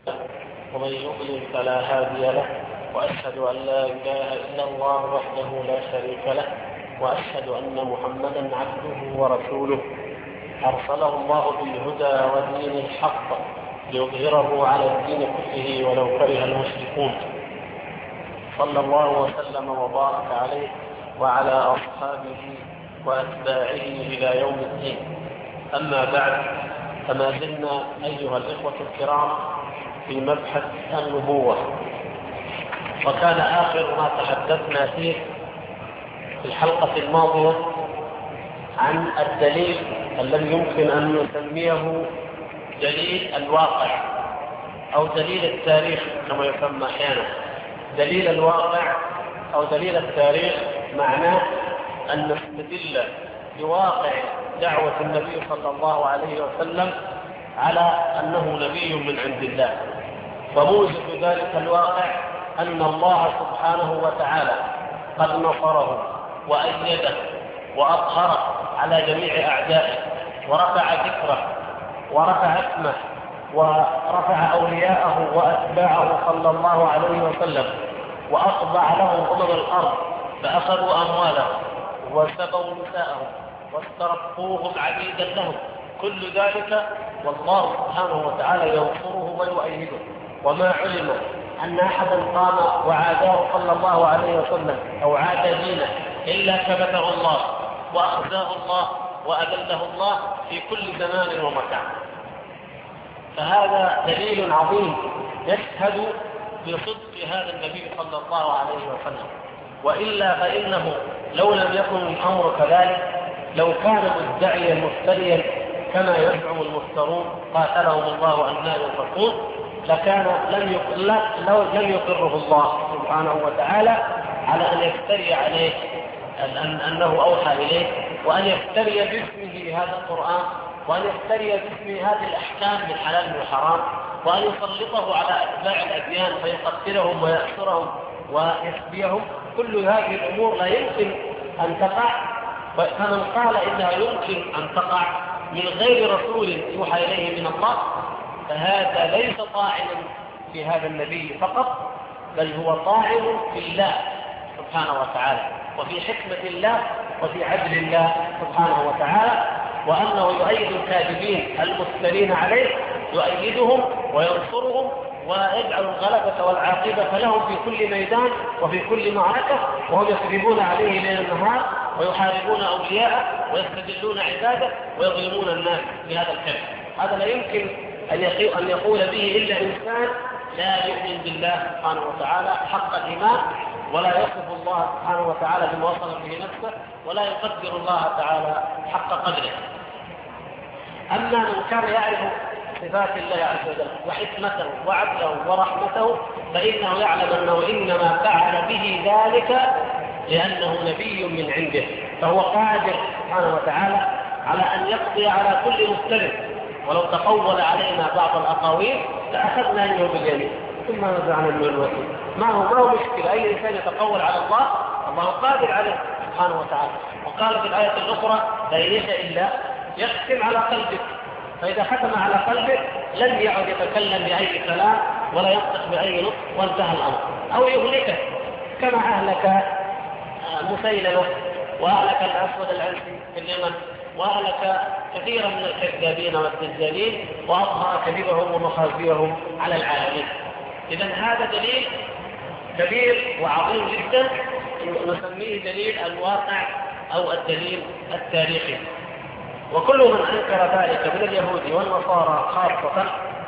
ومن يضلل فلا هادي له، وأشهد أن لا إله إلا الله وحده لا شريك له، وأشهد أن محمدا عبده ورسوله أرسله الله بالهدى ودين الحق ليظهره على الدين كله ولو كره المشركون. صلى الله وسلم وبارك عليه وعلى أصحابه وأتباعه إلى يوم الدين. أما بعد، فما زلنا أيها الإخوة الكرام في مبحث النبوة، وكان آخر ما تحدثنا فيه في الحلقة الماضية عن الدليل الذي يمكن أن نسميه دليل الواقع أو دليل التاريخ كما يسمى أحيانا. دليل الواقع أو دليل التاريخ معناه أن نستدل بواقع دعوة النبي صلى الله عليه وسلم على أنه نبي من عند الله، وموجب ذلك الواقع أن الله سبحانه وتعالى قد نصره وأيده وأظهره على جميع أعدائه، ورفع ذكره ورفع اسمه ورفع أولياءه وأتباعه صلى الله عليه وسلم، وأخضع لهم الأرض فأخذوا أموالهم وسبوا نساءهم واسترقوهم عبيدا لهم. كل ذلك والله سبحانه وتعالى ينصره ويؤيده. وما علم أن أحدا قام وعاداه صلى الله عليه وسلم أو عاد دينه إلا كبته الله وأخزاه الله وأذله الله في كل زمان ومكان. فهذا دليل عظيم يشهد بصدق هذا النبي صلى الله عليه وسلم. وإلا فإنه لو لم يكن الأمر كذلك، لو كان مدعيا مفتريا كما يزعم المفترون قاتلهم الله أننا ينفقون، لكان لم يقره الله سبحانه وتعالى على أن يفتري عليه أنه أوحى إليه، وأن يفتري باسمه هذا القرآن، وأن يفتري باسمه هذه الأحكام من حلال وحرام، وأن يسلطه على أتباع الأديان فيقتلهم ويأسرهم ويسبيهم. كل هذه الأمور لا يمكن أن تقع، فمن قال إنها يمكن أن تقع من غير رسول يوحى إليه من الله فهذا ليس طاعنا في هذا النبي فقط، بل هو طاعن في الله سبحانه وتعالى وفي حكمة الله وفي عدل الله سبحانه وتعالى، وأنه يؤيد الكاذبين المفترين عليه، يؤيدهم وينصرهم ويجعل الغلبة والعاقبة لهم في كل ميدان وفي كل معركة، وهم يكذبون عليه ليل النهار ويحاربون أولياءه ويستدلون عباده ويظلمون الناس بهذا الكذب. هذا لا يمكن أن يقول به إلا إنسان لا يؤمن بالله سبحانه وتعالى حق الإيمان، ولا يصف الله سبحانه وتعالى بما وصف به نفسه، ولا يقدر الله تعالى حق قدره. أما من كان يعرف صفات الله عز وجل وحكمته وعدله ورحمته فإنه يعلم أنه إنما فعل به ذلك لأنه نبي من عنده، فهو قادر سبحانه وتعالى على أن يقضي على كل مفترض. ولو تقول علينا بعض الأقاويل لأخذنا منه باليمين ثم نزعنا من الوكيل. ما هو مشكلة أي إنسان يتقول على الله، الله قادر عليه سبحانه وتعالى. وقال في الآية الأخرى لا يشاء إلا يختم على قلبك، فإذا ختم على قلبك لن يعد يتكلم بأي كلام ولا ينطق بأي نطق وانتهى الأمر، أو يهلكك كما أهلك مسيلمة وأهلك الأسود العنسي في اليمن، وأهلك كثيرا من الكذابين والدجالين وأظهر كذبهم ومخازيهم على العالمين. إذن هذا دليل كبير وعظيم جدا نسميه دليل الواقع أو الدليل التاريخي. وكل من أنكر ذلك من اليهود والنصارى خاصة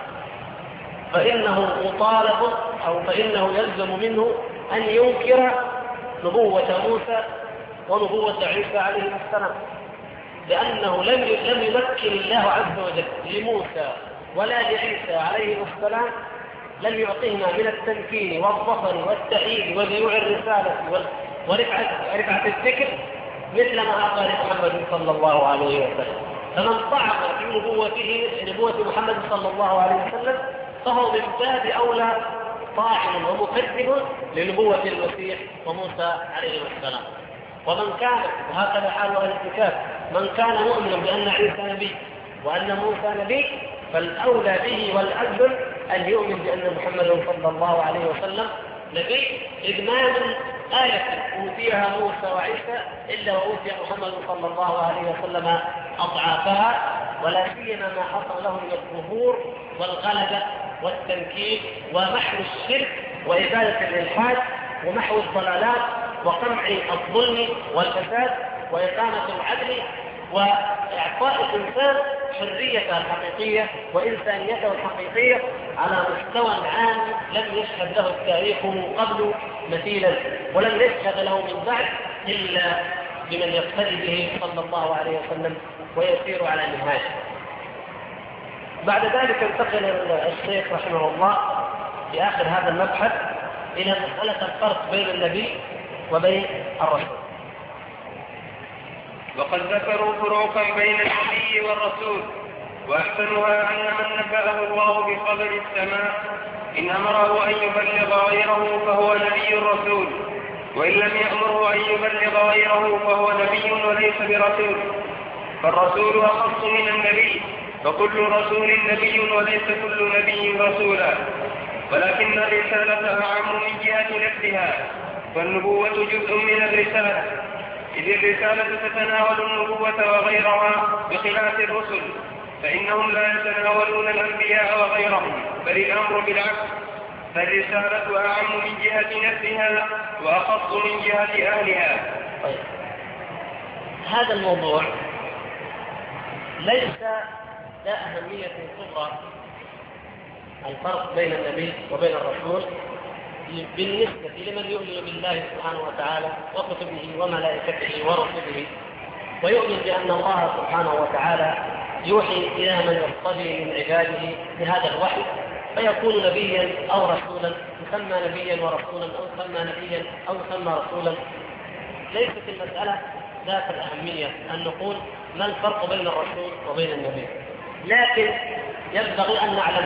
فإنه مطالب أو فإنه يلزم منه أن ينكر نبوة موسى ونبوة عيسى عليه السلام، لأنه لم يمكن الله عز وجل لموسى ولا لعيسى عليه السلام، لم يعطيهما من التمكين والظفر والتأييد وذيوع الرسالة ورفعة الذكر مثل ما أعطى محمد صلى الله عليه وسلم. فمن طعن في نبوة محمد صلى الله عليه وسلم فهو من باب أولى طاعن ومكذب لنبوة المسيح وموسى عليه السلام. ومن كان، وهكذا حال أهل الكتاب، من كان مؤمنا بأن عيسى نبي وأن موسى نبي فالأولى به والأجل أن يؤمن بأن محمدا صلى الله عليه وسلم نبي، إذ ما من آية أوتيها موسى وعيسى إلا وأوتي محمد صلى الله عليه وسلم أضعافها، ولا سيما ما حصل له من الظهور والغلبة والتمكين ومحو الشرك وإزالة الإلحاد ومحو الضلالات وقمع الظلم والفساد وإقامة العدل وإعطاء الإنسان حريته الحقيقية وإنسانيته الحقيقية على مستوى عام لم يشهد له التاريخ من قبل مثيلا، ولم يشهد له من بعد إلا بمن يقتدي به صلى الله عليه وسلم ويسير على منهاجه. بعد ذلك انتقل الشيخ رحمه الله في آخر هذا المبحث إلى مسألة الفرق بين النبي وبين الرسول. وقد ذكروا فروقا بين النبي والرسول، وأحسنها أن من نبأه الله بخبر السماء إن أمره أن يبلغ غيره فهو نبي رسول، وإن لم يأمره أن يبلغ غيره فهو نبي وليس برسول. فالرسول أخص من النبي، فكل رسول نبي وليس كل نبي رسولا، ولكن الرسالة أعم من جهة نفسها، والنبوة جزء من الرسالة، إذ الرسالة تتناول النبوة وغيرها بخلاف الرسل، فإنهم لا يتناولون الأنبياء وغيرهم، بل الأمر بالعكس، فالرسالة أعم من جهة نفسها وأخص من جهة أهلها. طيب. هذا الموضوع ليس ذا أهمية كبرى، الفرق بين النبي وبين الرسول بالنسبة لمن يؤمن بالله سبحانه وتعالى وكتبه وملائكته ورسله، ويؤمن بأن الله سبحانه وتعالى يوحي إلى من يرتضي من عباده بهذا الوحي فيكون نبيا أو رسولا، يسمى نبيا ورسولا أو يسمى نبيا أو يسمى رسولا. ليست المسألة ذات الأهمية أن نقول ما الفرق بين الرسول وبين النبي، لكن ينبغي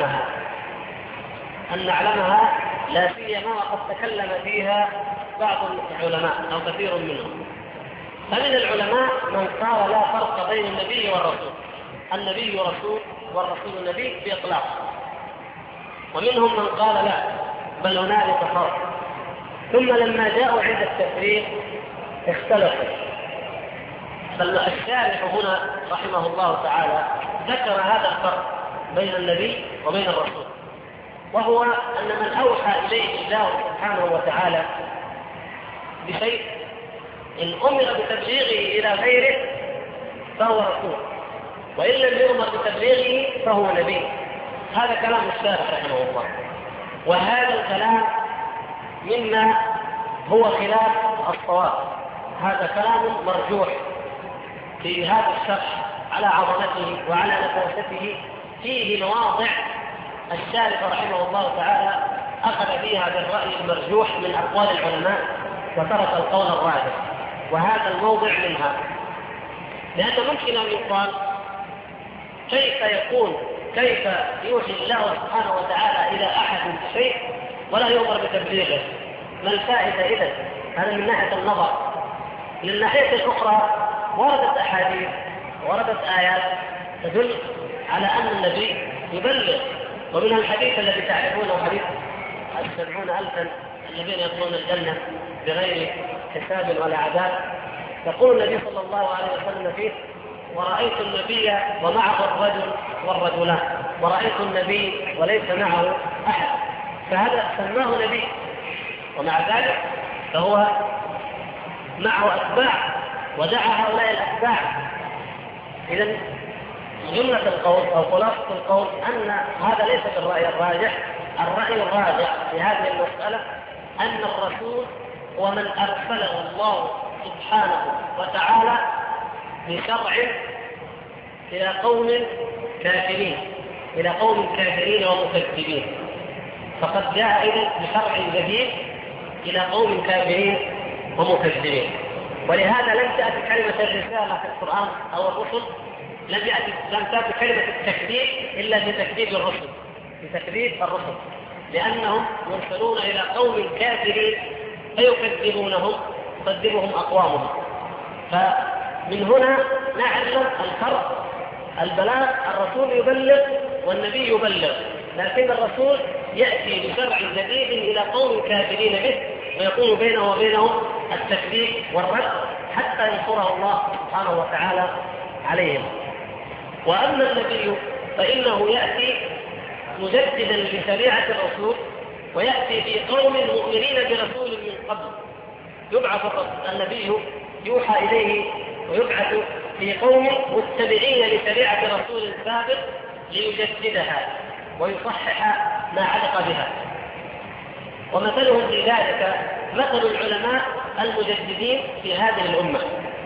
أن نعلمها لا سيما وقد تكلم فيها بعض العلماء أو كثير منهم. فمن العلماء من قال لا فرق بين النبي والرسول، النبي رسول والرسول نبي بإطلاق، ومنهم من قال لا بل هنالك فرق. ثم لما جاءوا عند التفريق اختلفوا، بل الشارح هنا رحمه الله تعالى ذكر هذا الفرق بين النبي وبين الرسول، وهو أن من أوحى إليه الله سبحانه وتعالى بشيء إن أمر بتبليغه إلى غيره فهو رسول، وإن لم يؤمر بتبليغه فهو نبي. هذا كلام الشارح رحمه الله، وهذا الكلام مما هو خلاف الصواب. هذا كلام مرجوح في هذا الشرح على عظمته وعلى نفاسته، فيه مواضع الشارح رحمه الله تعالى أخذ فيها بالرأي المرجوح من أقوال العلماء وترك القول الراجح، وهذا الموضع منها. لأن ممكن أن يقال كيف يوحي الله سبحانه وتعالى إلى أحد شيء ولا يؤمر بتبليغه؟ ما الفائدة إذن؟ هذا من ناحية النظر. من الناحية الأخرى وردت أحاديث وردت آيات تدل على أن النبي يبلغ، ومن الحديث الذي تعرفونه حديث 70,000 الذين يدخلون الجنة بغير حساب ولا عذاب، يقول النبي صلى الله عليه وسلم فيه: ورأيت النبي ومعه الرجل والرجلان، ورأيت النبي وليس معه أحد، فهذا سماه نبي، ومع ذلك فهو معه أتباع ودعا هؤلاء الأتباع. إذن جملة القول أو خلاصة القول أن هذا ليس بالرأي الراجح. الرأي الراجح في هذه المسألة أن الرسول هو من أرسله الله سبحانه وتعالى بشرع إلى قوم كافرين ومكذبين، فقد جاء إذن بشرع جديد إلى قوم كافرين ومكذبين. ولهذا لم تأتي كلمة الرسالة في القرآن أو الرسل، لم تأتي كلمة التكذيب إلا في تكذيب الرسل، لأنهم يرسلون إلى قوم كافرين فيكذبونهم يكذبهم أقوامهم. فمن هنا نعلم الفرق. البلاغ، الرسول يبلغ والنبي يبلغ، لكن الرسول يأتي بشرع جديد إلى قوم كافرين به، ويكون بينه وبينهم التكذيب والرد حتى ينصره الله سبحانه وتعالى عليهم. وأما النبي فإنه يأتي مجددا لشريعة الرسول، ويأتي في قوم مؤمنين برسول من قبل. يبعث النبي يوحى إليه ويبعث في قوم متبعين لشريعة رسول سابق ليجددها ويصحح ما علق بها. ومثلهم في ذلك مثل العلماء المجددين في هذه الأمة.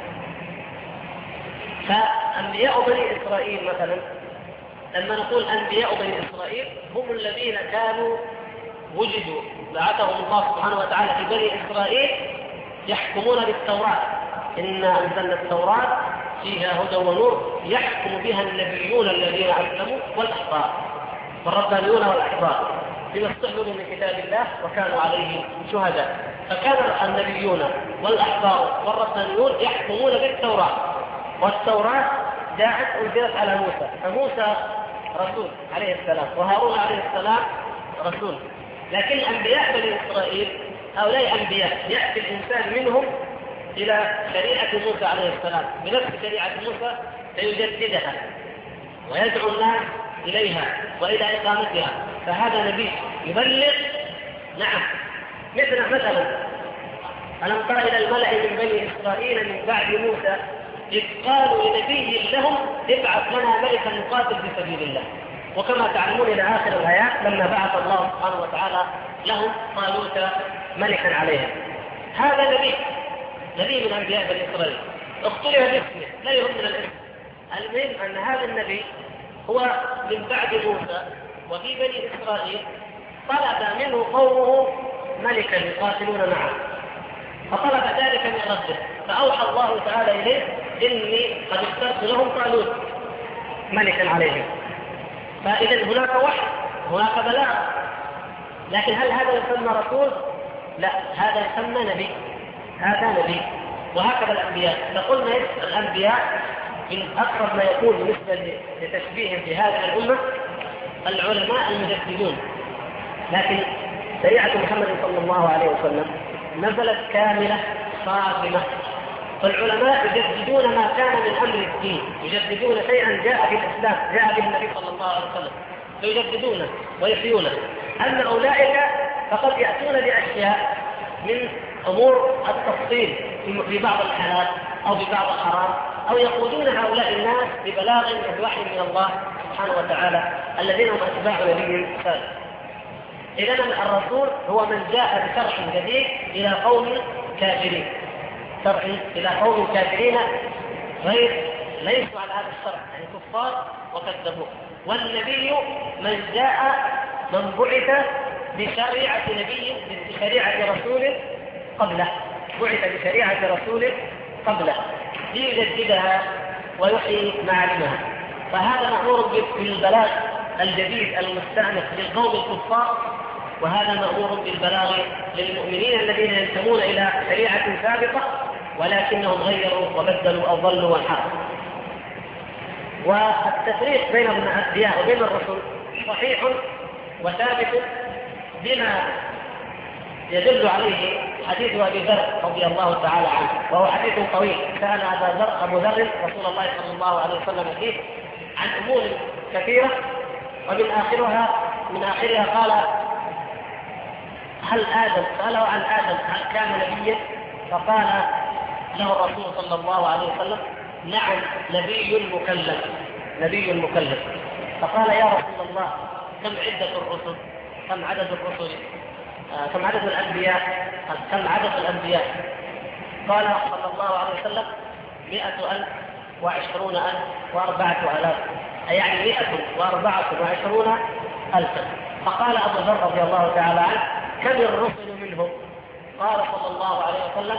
فأنبياء بني إسرائيل مثلا، لما نقول أنبياء بني إسرائيل هم الذين كانوا وجدوا بعثهم الله سبحانه وتعالى في بني إسرائيل يحكمون بالتوراة. إنا أنزلنا التوراة فيها هدى ونور يحكم بها النبيون الذين أسلموا والأحبار والربانيون والأحبار بما استحضروا من كتاب الله وكانوا عليه شهداء. فكان النبيون والأحبار والربانيون يحكمون بالتوراة، والتوراة جاءت أنزلت على موسى، فموسى رسول عليه السلام وهارون عليه السلام رسول. لكن أنبياء بني إسرائيل هؤلاء أنبياء يأتي الإنسان منهم إلى شريعة موسى عليه السلام بنفس شريعة موسى فيجددها ويدعو الناس إليها وإلى إقامتها. فهذا نبي يبلغ. نعم، مثلا ألم تر إلى الملأ من بني إسرائيل من بعد موسى إذ قالوا لنبي لهم ابعث لنا ملكا نقاتل في سبيل الله. وكما تعلمون إلى آخر الآيات لما بعث الله سبحانه وتعالى لهم طالوت ملكا عليهم. هذا نبي من أنبياء بني إسرائيل، اختلف باسمه لا يهمنا الاسم. المهم أن هذا النبي هو من بعد موسى وفي بني إسرائيل طلب منه قومه ملكا يقاتلون معه، فطلب ذلك من ربه، فأوحى الله تعالى إليه إني قد اخترت لهم طالوت ملكا عليهم. فإذا هناك وحي، هناك بلاغ. لكن هل هذا يسمى رسول؟ لا، هذا يسمى نبي. هذا نبي. وهكذا الأنبياء. فقلنا الأنبياء من أقرب ما يكون بالنسبة لتشبيههم في هذه الأمة العلماء المجددون. لكن شريعة محمد صلى الله عليه وسلم نزلت كاملة صارمة، فالعلماء يجددون ما كان من أمر الدين، يجددون شيئا جاء في الإسلام جاء به النبي صلى الله عليه وسلم فيجددونه ويحيونه. أما أولئك فقد يأتون بأشياء من أمور التفصيل في بعض الحالات أو في بعض الحرام، أو يقودون هؤلاء الناس ببلاغ وحي من الله سبحانه وتعالى الذين هم أتباع نبي سابق. إذن الرسول هو من جاء بشرع جديد إلى قوم كافرين، شرع إلى قوم كافرين غير ليسوا على هذا الشرع، يعني كفار وكذبوه. والنبي من بعث بشريعة نبي بشريعة رسول قبله، بعث بشريعة رسول قبله ليجددها ويحيي معالمها. فهذا مأمور بالبلاغ الجديد المستأنف للقوم الكفار، وهذا مأمور بالبلاغ للمؤمنين الذين ينتمون إلى شريعة سابقة ولكنهم غيروا وبدلوا أو ضلوا وانحرفوا. والتفريق بين الأنبياء وبين الرسل صحيح وثابت بما يدل عليه حديث أبي ذر رضي الله تعالى عنه، وهو حديث طويل. كان أبو ذر رسول الله صلى الله عليه وسلم فيه عن أمور كثيرة، ومن آخرها قال: هل آدم؟ سأله عن آدم هل كان نبيا؟ فقال له الرسول صلى الله عليه وسلم: نعم، نبي مكلف. فقال: يا رسول الله، كم عدد الرسل؟ كم عدد الأنبياء؟ قال صلى الله عليه وسلم: 100,000 و20,000 و4,000، أي يعني 124,000. فقال أبو ذر رضي الله تعالى عنه: كم الرسل منهم؟ قال صلى الله عليه وسلم: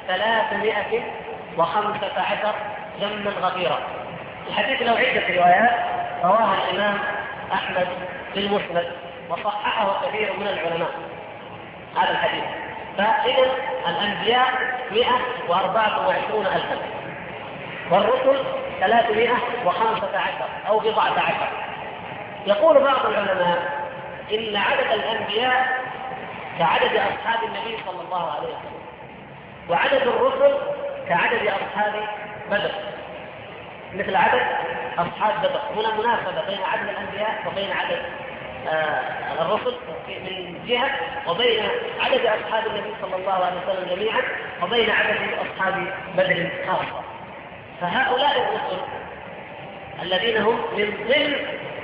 315 جما غفيرا. الحديث له عدة روايات رواها الإمام أحمد في المسند وصححه كثير من العلماء هذا الحديث. فإذا الأنبياء 124,000 والرسل 315 أو 14. يقول بعض العلماء إن عدد الأنبياء كعدد أصحاب النبي صلى الله عليه وسلم، وعدد الرسل كعدد أصحاب بدر، مثل عدد أصحاب بدر. هنا مناسبة بين عدد الأنبياء وبين عدد الرسل من جهة، وبين عدد أصحاب النبي صلى الله عليه وسلم جميعا، وبين عدد أصحاب بدر خاصة. فهؤلاء الرسل الذين هم من ضمن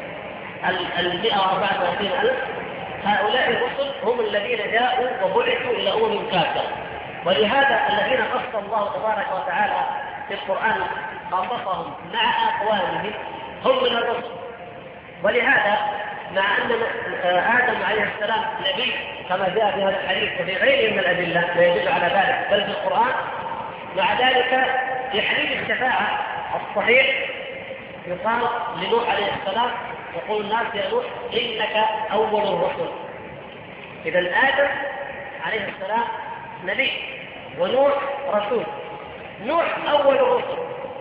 134,000، هؤلاء الرسل هم الذين جاءوا وبعثوا إلى أمم كافرة. ولهذا الذين قص الله تبارك وتعالى في القرآن قصصهم مع أقوامهم هم من الرسل. ولهذا مع أن آدم عليه السلام نبي كما جاء في هذا الحديث وفي غيره من الأدلة ما يدل على ذلك بل في القرآن، مع ذلك في حديث الشفاعة الصحيح يقال لنوح عليه السلام، يقول الناس يا نوح إنك أول الرسل. إذا آدم عليه السلام نبي ونوح رسول. نوح أول الرسل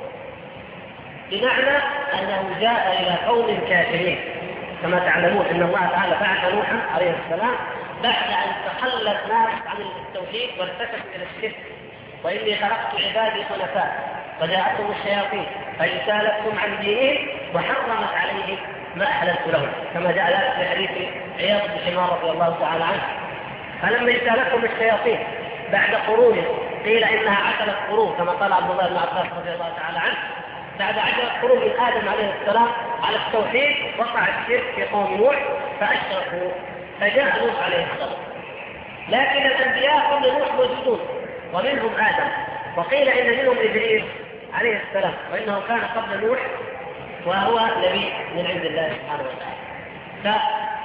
بمعنى أنه جاء إلى قوم كافرين. كما تعلمون أن الله تعالى بعث نوحا عليه السلام بعد أن تخلى الناس عن التوحيد وارتكبوا إلى الشرك، وإني خلقت عبادي حنفاء فجاءتهم الشياطين فاجتالتهم عن دينهم وحرمت عليهم ما أحللت لهم، كما جاء ذلك في حديث عياض بن حمار رضي الله تعالى عنه. فلما اجتالتهم الشياطين بعد قرون، قيل إنها 10 قرون كما قال عبد الله بن عباس رضي الله تعالى عنه، بعد 10 قرون من آدم عليه السلام على التوحيد وقع الشرك في قوم نوح فأشركوا، فجاء نوح عليه السلام. لكن الأنبياء قبل نوح موجودون ومنهم آدم، وقيل إن منهم إدريس عليه السلام وإنه كان قبل نوح وهو نبي من عند الله سبحانه وتعالى.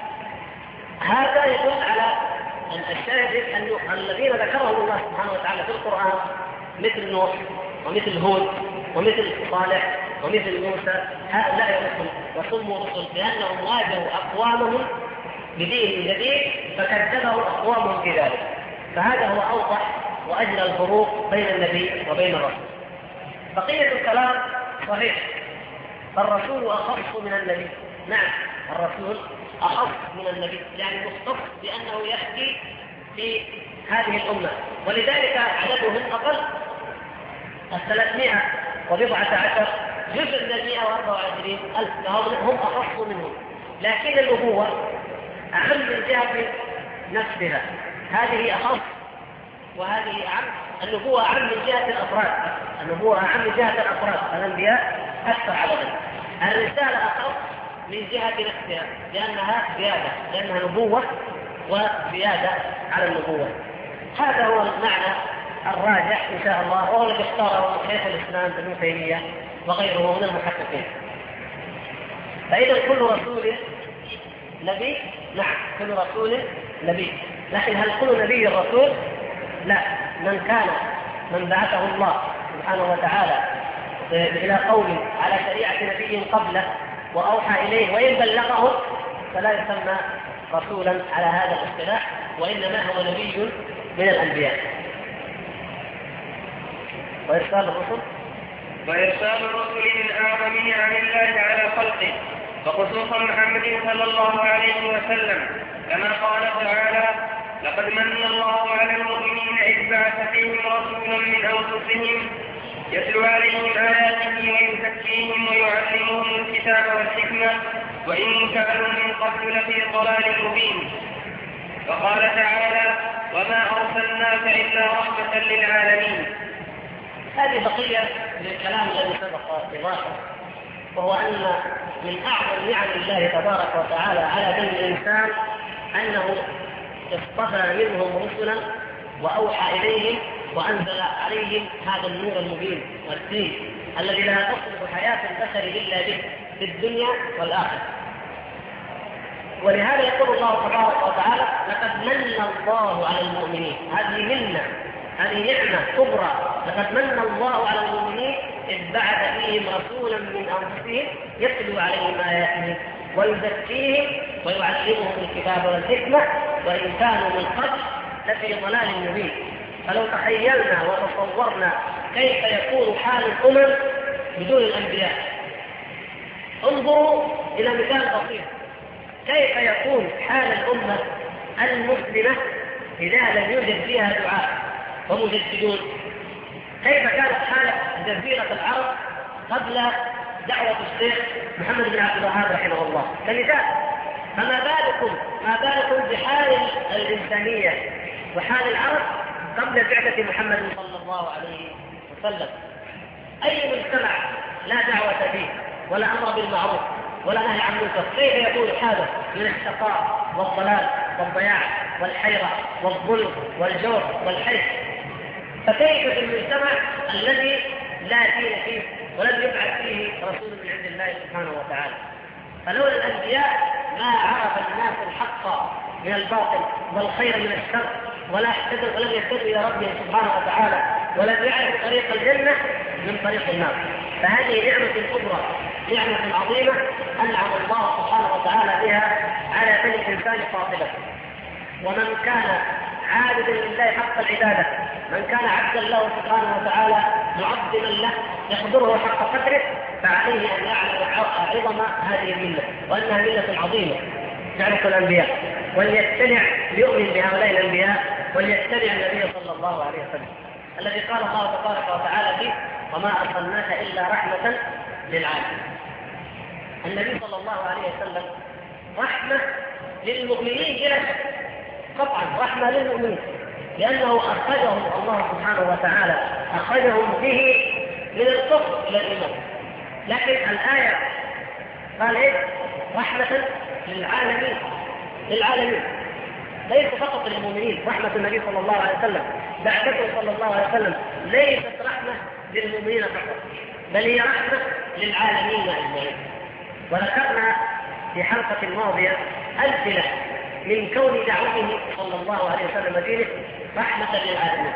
فهذا يدل على أن الشاهد أن الذين ذكرهم الله سبحانه وتعالى في القرآن مثل نوح ومثل هود ومثل صالح ومثل موسى، هؤلاء رسل وسموا رسل لأنهم واجهوا أقوامهم بدين جديد فكذبوا أقوامهم في ذلك. فهذا هو أوضح وأجل الفروق بين النبي وبين الرسول. بقية الكلام صحيح، فالرسول أخص من النبي. نعم الرسول أخص من النبي، يعني مختص بأنه يأتي في هذه الأمة، ولذلك عددهم أقل 310 جزء من 124,000 هم أخص منهم. لكن النبوة أهم من جهة نفسها، هذه أخص وهذه أعم. النبوة أعم من جهة الأفراد، النبوة أعم من جهة الأفراد، الأنبياء أكثر عددا. الرسالة أخص من جهة نفسها لأنها زيادة، لأنها نبوة وزيادة على النبوة. هذا هو المعنى الراجح إن شاء الله، وهو الذي اختاره شيخ الإسلام ابن تيمية وغيره من المحققين. فإذا كل رسول نبي، نعم كل رسول نبي، لكن هل كل نبي رسول؟ لا، من بعثه الله سبحانه وتعالى إلى قوم على شريعة نبي قبله وأوحى إليه وإن بلغه فلا يسمى رسولا على هذا الاصطلاح، وإنما هو نبي من الأنبياء. وإرسال الرسل من أعظمه عن الله على خلقه، وخصوصا محمد صلى الله عليه وسلم، كما قال تعالى: لقد من الله على المؤمنين إذ بعث فيهم رسولا من أنفسهم يتلو عليهم آياته ويزكيهم ويعلمهم الكتاب والحكمة وإن كانوا من قبل لفي ضلال مبين. وقال تعالى: وما أرسلناك إلا رحمة للعالمين. هذه بقية للكلام الذي سبق إضافة، وهو أن من أعظم نعم الله تبارك وتعالى على بني الإنسان أنه اصطفى منهم رسلا وأوحى إليهم وأنزل عليهم هذا النور المبين والدين الذي لا تصلح حياة البشر إلا به في الدنيا والآخرة. ولهذا يقول الله تبارك وتعالى: لقد من الله على المؤمنين. هذه منة، هذه نعمة كبرى. لقد من الله على المؤمنين إذ بعث فيهم رسولا من أنفسهم يتلو عليهم آياته ويزكيهم ويعلمهم الكتاب والحكمة وإن كانوا من قبل لفي ضلال مبين. فلو تخيلنا وتصورنا كيف يكون حال الأمم بدون الأنبياء، انظروا إلى مثال بسيط. كيف يكون حال الأمة المسلمة إذا لم يوجد فيها دعاء ومجددون؟ كيف كانت حالة جزيرة العرب قبل دعوة الشيخ محمد بن عبد الوهاب رحمه الله كمثال؟ فما بالكم بحال الإنسانية وحال العرب قبل بعثة محمد صلى الله عليه وسلم؟ أي مجتمع لا دعوة فيه ولا أمر بالمعروف ولا نهي عن المنكر كيف يكون حاله من الشقاء والضلال والضياع والحيرة والظلم والجور والحيث؟ فكيف في المجتمع الذي لا دين فيه ولم يبعث فيه رسول من عند الله سبحانه وتعالى؟ فلولا الأنبياء ما عرف الناس الحق من الباطل والخير من الشر ولم يهتدوا إلى ربهم سبحانه وتعالى ولم يعرفوا طريق الجنة من طريق النار. فهذه نعمة كبرى، نعمة عظيمة أنعم الله سبحانه وتعالى بها على بني الإنسان قاطبة. ومن كان عابدا لله حق العبادة، من كان عبدا له سبحانه وتعالى معظما له يقدره حق قدره، فعليه أن يعلم عظم هذه الملة وأنها ملة عظيمة تعرف الأنبياء، وليتبع ليؤمن بهؤلاء الأنبياء وليتبع النبي صلى الله عليه وسلم الذي قال الله تبارك وتعالى فيه: وما أرسلناك إلا رحمة للعالمين. النبي صلى الله عليه وسلم رحمة للمؤمنين بلا شك، قطعا رحمة للمؤمنين، لأنه أخرجهم الله سبحانه وتعالى أخرجهم به من الكفر إلى الإيمان. لكن الآية قال إيه؟ رحمة للعالمين ليس فقط للمؤمنين. رحمة النبي صلى الله عليه وسلم بعثته صلى الله عليه وسلم ليست رحمة للمؤمنين فقط، بل هي رحمة للعالمين أجمعين. وذكرنا في حلقة الماضية أمثلة من كون دعوته صلى الله عليه وسلم دينه رحمة للعالمين.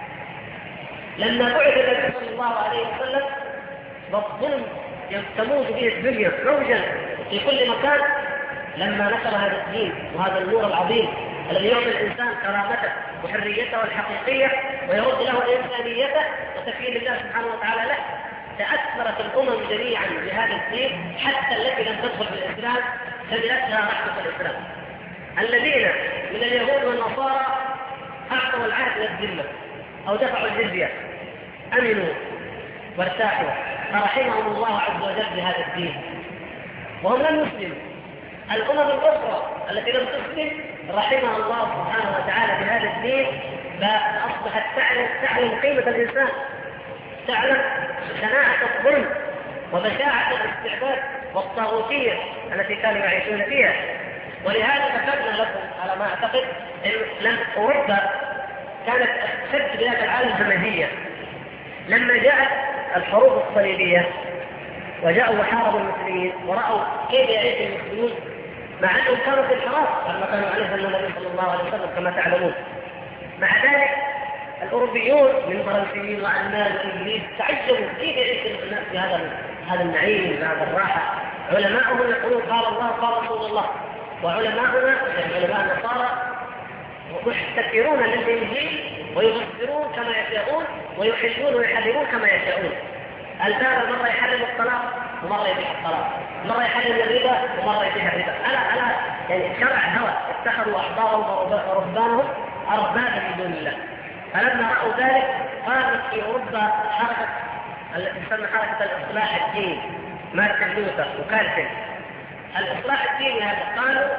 لما بعث النبي صلى الله عليه وسلم والظلم تموج به الدنيا موجا في كل مكان، لما نشر هذا الدين وهذا النور العظيم الذي يعطي الإنسان كرامته وحريته الحقيقية ويرد له إنسانيته وتكريم الله سبحانه وتعالى له، تأثرت الأمم جميعا بهذا الدين حتى التي لم تدخل في الإسلام شملتها رحمة الإسلام. الذين من اليهود والنصارى أعطوا العهد للذمة أو دفعوا الجزية أمنوا وارتاحوا، فرحمهم الله عز وجل بهذا الدين وهم لم يسلموا. الأمم الأخرى التي لم تسلم رحمها الله سبحانه وتعالى بهذا الدين، فأصبحت تعلم قيمة الإنسان، تعلم شناعة الظلم وبشاعة الاستعباد والطاغوتية التي كانوا يعيشون فيها. ولهذا ذكرنا لكم على ما أعتقد أن أوروبا كانت أشد بلاد العالم همجية. لما جاءت الحروب الصليبية وجاءوا وحاربوا المسلمين ورأوا كيف يعيش المسلمون مع أنهم كانوا في الحراس لما كانوا عليه النبي صلى الله عليه وسلم كما تعلمون، مع ذلك الأوروبيون من فرنسيين وألمان وإنجليز تعجبوا كيف يعيش الناس في هذا النعيم بهذا الراحة. علماءهم يقولون قال الله قال رسول الله، وعلماؤنا يعني علماء النصارى محتكرون للإنجيل ويفسرون كما يشاءون ويحلون ويحرمون كما يشاءون. الباب مرة يحرم الطلاق ومرة يبيح الطلاق، مرة يحرم الربا ومرة يبيح الربا. ألا يعني شرع هوى، اتخذوا أحبارهم ورهبانهم أربابا من دون الله. فلما رأوا ذلك قامت في أوروبا حركة التي تسمى حركة الإصلاح الديني، مارتن لوثر وكالفن. الإصلاح الديني هذا قالوا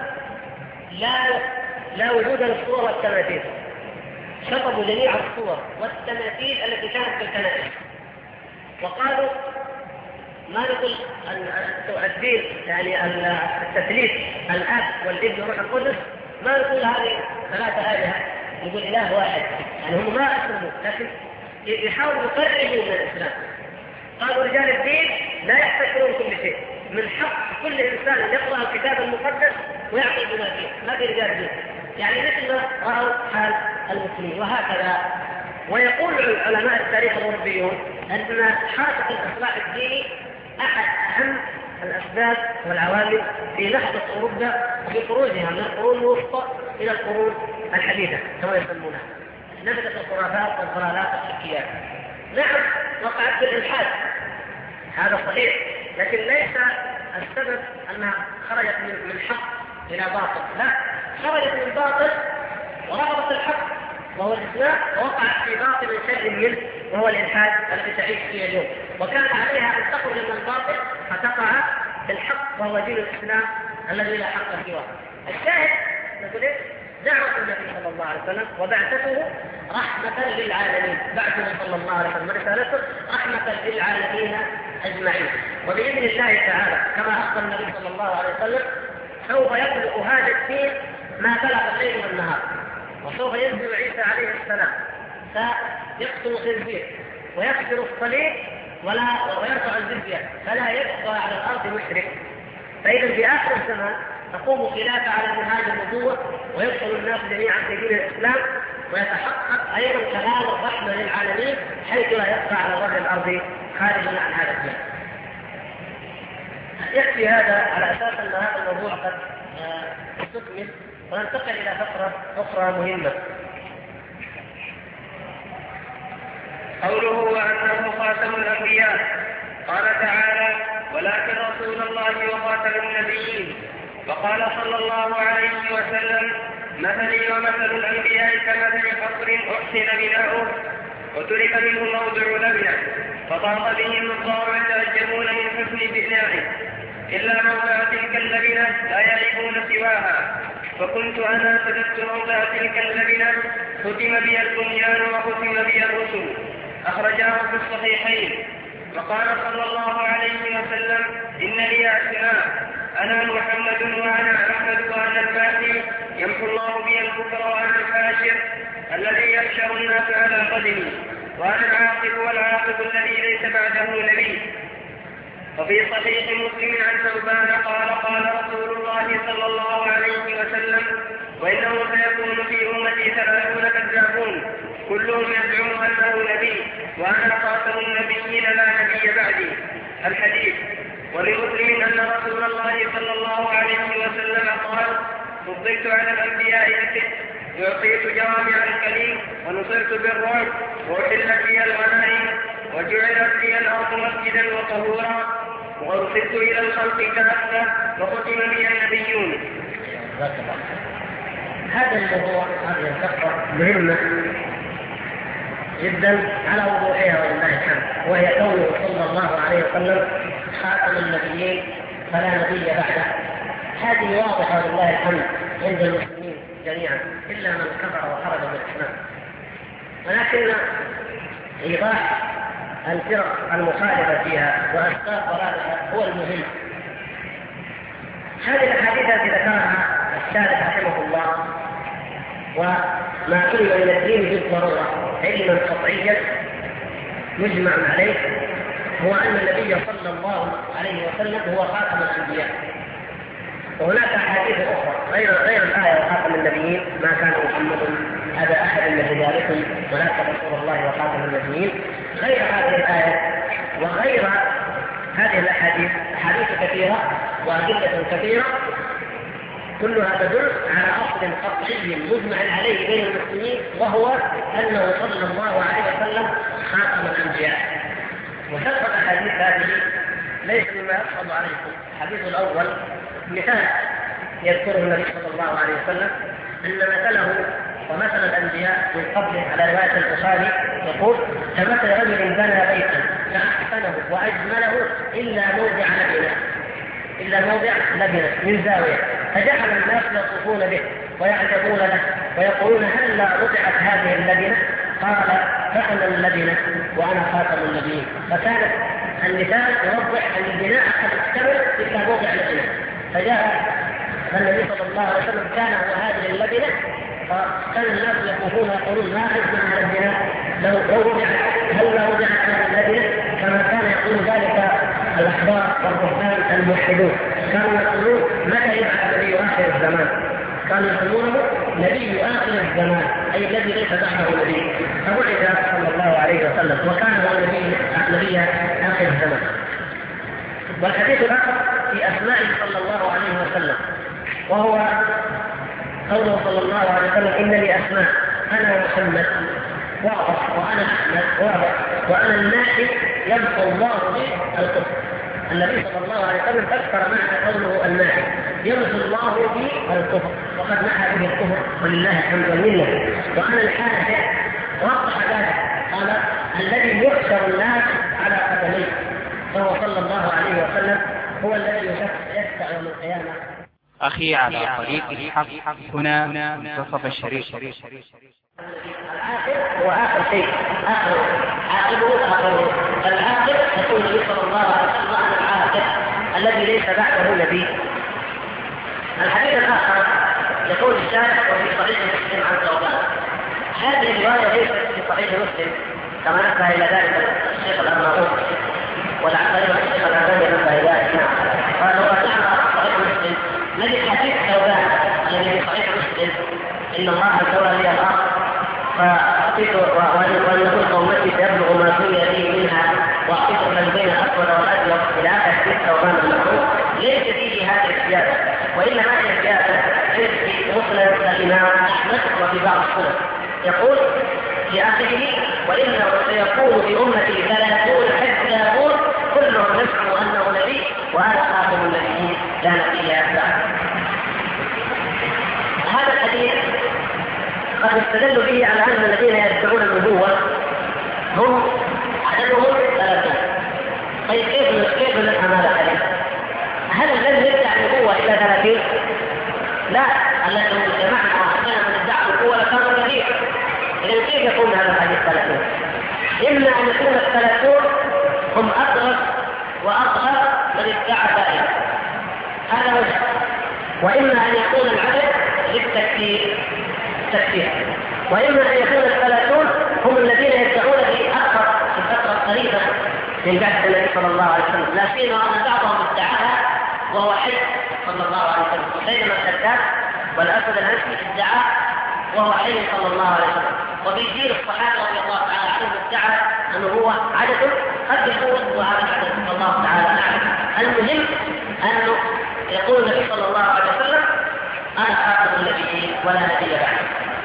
لا وجود للصور والتماثيل، شطبوا جميع الصور والتماثيل التي كانت في الكنائس، وقالوا ما نقول الدين يعني التثليث الاب والابن والروح القدس، ما نقول هذه ثلاثه الهه، نقول اله واحد. يعني هم ما اسلموا لكن يحاولوا يقربوا من الاسلام. قالوا رجال الدين لا يحتكرون كل شيء، من حق كل انسان ان يقرا الكتاب المقدس ويعقل بما فيه، ما في رجال دين. يعني مثل ما راوا حال المسلمين وهكذا. ويقول علماء التاريخ الأوروبيون أن حركة الإصلاح الديني أحد أهم الأسباب والعوامل في نهضة أوروبا في خروجها من القرون الوسطى إلى القرون الحديثة كما يسمونها. نبتت الخرافات والضلالات والشركيات. نعم وقعت بالإلحاد، هذا صحيح، لكن ليس السبب أنها خرجت من حق إلى باطل، لا، خرجت من باطل ورغبت الحق وهو الإسلام، ووقعت في باطل شر منه وهو الإلحاد الذي تعيش فيه اليوم، وكان عليها أن تخرج من الباطل فتقع في الحق وهو دين الإسلام الذي لا حق سواه. الشاهد نقول إيه؟ دعوة النبي صلى الله عليه وسلم وبعثته رحمة للعالمين، بعثه صلى الله عليه وسلم ورسالته رحمة للعالمين أجمعين. وبإذن الله تعالى كما أخبر النبي صلى الله عليه وسلم سوف يبلغ هذا الدين ما بلغ الليل والنهار، وسوف ينزل عيسى عليه السلام فيقتل الخنزير ويكسر الصليب ويرفع الجزية فلا يبقى على الأرض مشرك. فإذا في آخر الزمان تقوم خلافة على منهاج النبوة ويدخل الناس جميعا في دين الإسلام، ويتحقق أيضا كمال الرحمة للعالمين حيث لا يبقى على ظهر الأرض خارج عن هذا الدين. يكفي هذا على أساس أن هذا الموضوع قد استكمل، وننتقل إلى فقرة أخرى مهمة. قوله وأنه خاتم الأنبياء. قال تعالى: ولكن رسول الله وخاتم النبيين. وقال صلى الله عليه وسلم: مثلي ومثل الأنبياء كمثل قصر أحسن بناؤه وترك منه موضع لبنة فطاف بهم الضار يتعجبون من حسن بنائه إلا موضع تلك اللبنة لا يعرفون سواها، فكنت أنا سددت موضع تلك اللبنة ختم بي البنيان وختم بي الرسل. أخرجاه في الصحيحين. وقال صلى الله عليه وسلم: إن لي أسماء، أنا محمد وأنا أحمد وأنا المهدي يمحو الله بي الكفر وأنا الحاشر الذي يحشر الناس على قدمي، وأنا العاقب والعاقب الذي ليس بعده نبي. وفي صحيح مسلم عن ثوبان قال: قال رسول الله صلى الله عليه وسلم: وإنه سيكون في أمتي 30 كذابون كلهم يزعم أنه نبي وأنا خاتم النبيين لا نبي بعدي. الحديث. ولمسلم أن رسول الله صلى الله عليه وسلم قال: فضلت على الأنبياء بست، أعطيت جوامع الكلم ونصرت بالرعب وأحلت لي الغنائم وجعلت لي الأرض مسجدا وطهورا وأرسلت إلى الخلق كافة وختم بي النبيون. هذا الموضوع هذه الفقرة مهمة جدا على وضوحها ولله الحمد، وهي قوله صلى الله عليه وسلم: خاتم النبيين فلا نبي بعده. هذه واضحة ولله الحمد عند المسلمين جميعا إلا من كفر وخرج من الإسلام، ولكن إيضاح الفرق المخالفة فيها وأسباب ضلالها هو المهم. هذه الأحاديث التي ذكرها الشارح رحمه الله وما كل من الدين بالضرورة علما قطعيا مجمع عليه هو أن النبي صلى الله عليه وسلم هو خاتم الأنبياء. وهناك أحاديث أخرى غير الآية وخاتم النبيين: ما كان محمد أبا أحد من رجالكم ولكن رسول الله وخاتم النبيين. غير هذه الآية وغير هذه الأحاديث أحاديث كثيرة وأدلة كثيرة كلها تدل على أصل قطعي مجمع عليه بين المسلمين، وهو أنه صلى الله عليه وسلم خاتم الأنبياء. وسبب الأحاديث هذه ليس مما يصعب عليكم. الحديث الأول مثال يذكره النبي صلى الله عليه وسلم أن مثله ومثل الأنبياء من قبله على رواية البخاري يقول: كمثل رجل بنى بيتا فأحسنه وأجمله إلا موضع لبنة من زاوية، فجعل الناس يطوفون به ويعجبون له ويقولون: هل لا وضعت هذه اللبنة؟ قال: فأنا اللبنة وأنا خاتم النبيين. فكانت المثال يوضح أن البناء قد اكتمل إلا موضع لبنة. فجاء النبي صلى الله عليه وسلم كان هو هذه اللبنة، فكان الناس يطوفون يقولون: ما أجمل على البناء لو وضعت، هل لا وضعت هذه اللبنة؟ كما كان يقول ذلك الأحبار والرهبان الموحدون، كانوا يقولون: متى يبعث نبي آخر الزمان؟ كانوا يسمونه نبي آخر الزمان، أي الذي ليس بعده نبي. فبعث صلى الله عليه وسلم وكان هو نبي آخر الزمان. والحديث الآخر في أسمائه صلى الله عليه وسلم، وهو قوله صلى الله عليه وسلم: إن لي أسماء، أنا محمد واضح، وأنا أحمد واضح، وأنا الناحي يمحو الله بي الكفر. النبي صلى الله عليه وسلم فسر معنى قوله الماحي يمحو الله به الكفر، وقد محى به الكفر ولله الحمد والمنه. وأنا الحادث وضح ذلك قال الذي يحشر الناس على قدميه، فهو صلى الله عليه وسلم هو الذي يشفع يوم القيامة. أخي على طريق الحق هنا منتصف الشريف. العاقل هو آخر شيء، آخر عاقبه آخر. العاقل يقول النبي صلى الله عليه وسلم عن العاقل الذي ليس بعده نبي. الحديث الآخر يقول الشارح وفي صحيح مسلم عن ثوبان. هذه الرواية ليست في صحيح مسلم كما نبه إلى ذلك الشيخ الأرناؤوط، ولعل الشيخ الألباني نبه إلى ذلك. قال لو رجعنا صحيح مسلم نجد حديث ثوبان الذي في صحيح مسلم إن الله سوى لي الأرض فأعطيت وأن كل أمتي سيبلغ ما في يدي منها وأعطيت من بين الأسود والأبيض إلى آخر حديث ثوبان المعروف. ليس فيه هذه الزيادة، وإنما هي زيادة في مسند الإمام أحمد وفي بعض السنن. يقول في آخره وإنه سيكون في أمتي 30 حزب يقول كلهم يزعم أنه نبي وأنا خاتم النبيين لا نبي بعد. هذا الحديث قد استدلوا به على أن الذين يدعون النبوة هم عددهم 30. طيب كيف نفهم هذا الحديث؟ هل الذي يدعي النبوة إلى 30؟ لا، الذي جمعنا وحدنا من ادعى النبوة لكانوا كثير. إذن كيف يكون هذا الحديث 30؟ إما أن يكون 30 هم أصغر وأصغر من ادعى دائما، هذا وجه. وإما أن يكون العدد للتكفير، وإما أن يكون 30 هم الذين يدعون في أكثر في الفترة القريبة من بعث النبي صلى الله عليه وسلم، لا سيما أن بعضهم ادعاها وهو حي صلى الله عليه وسلم. مسيلمة الكذاب والأسود العنسي ادعى وهو حي صلى الله عليه وسلم. وفي جيل الصحابة رضي الله تعالى عنهم ادعى أنه هو عدد قد يكون وهذا العدد صلى الله تعالى أعلم. المهم أنه يقول النبي صلى الله عليه وسلم أنا خاتم النبيين ولا نبي بعد.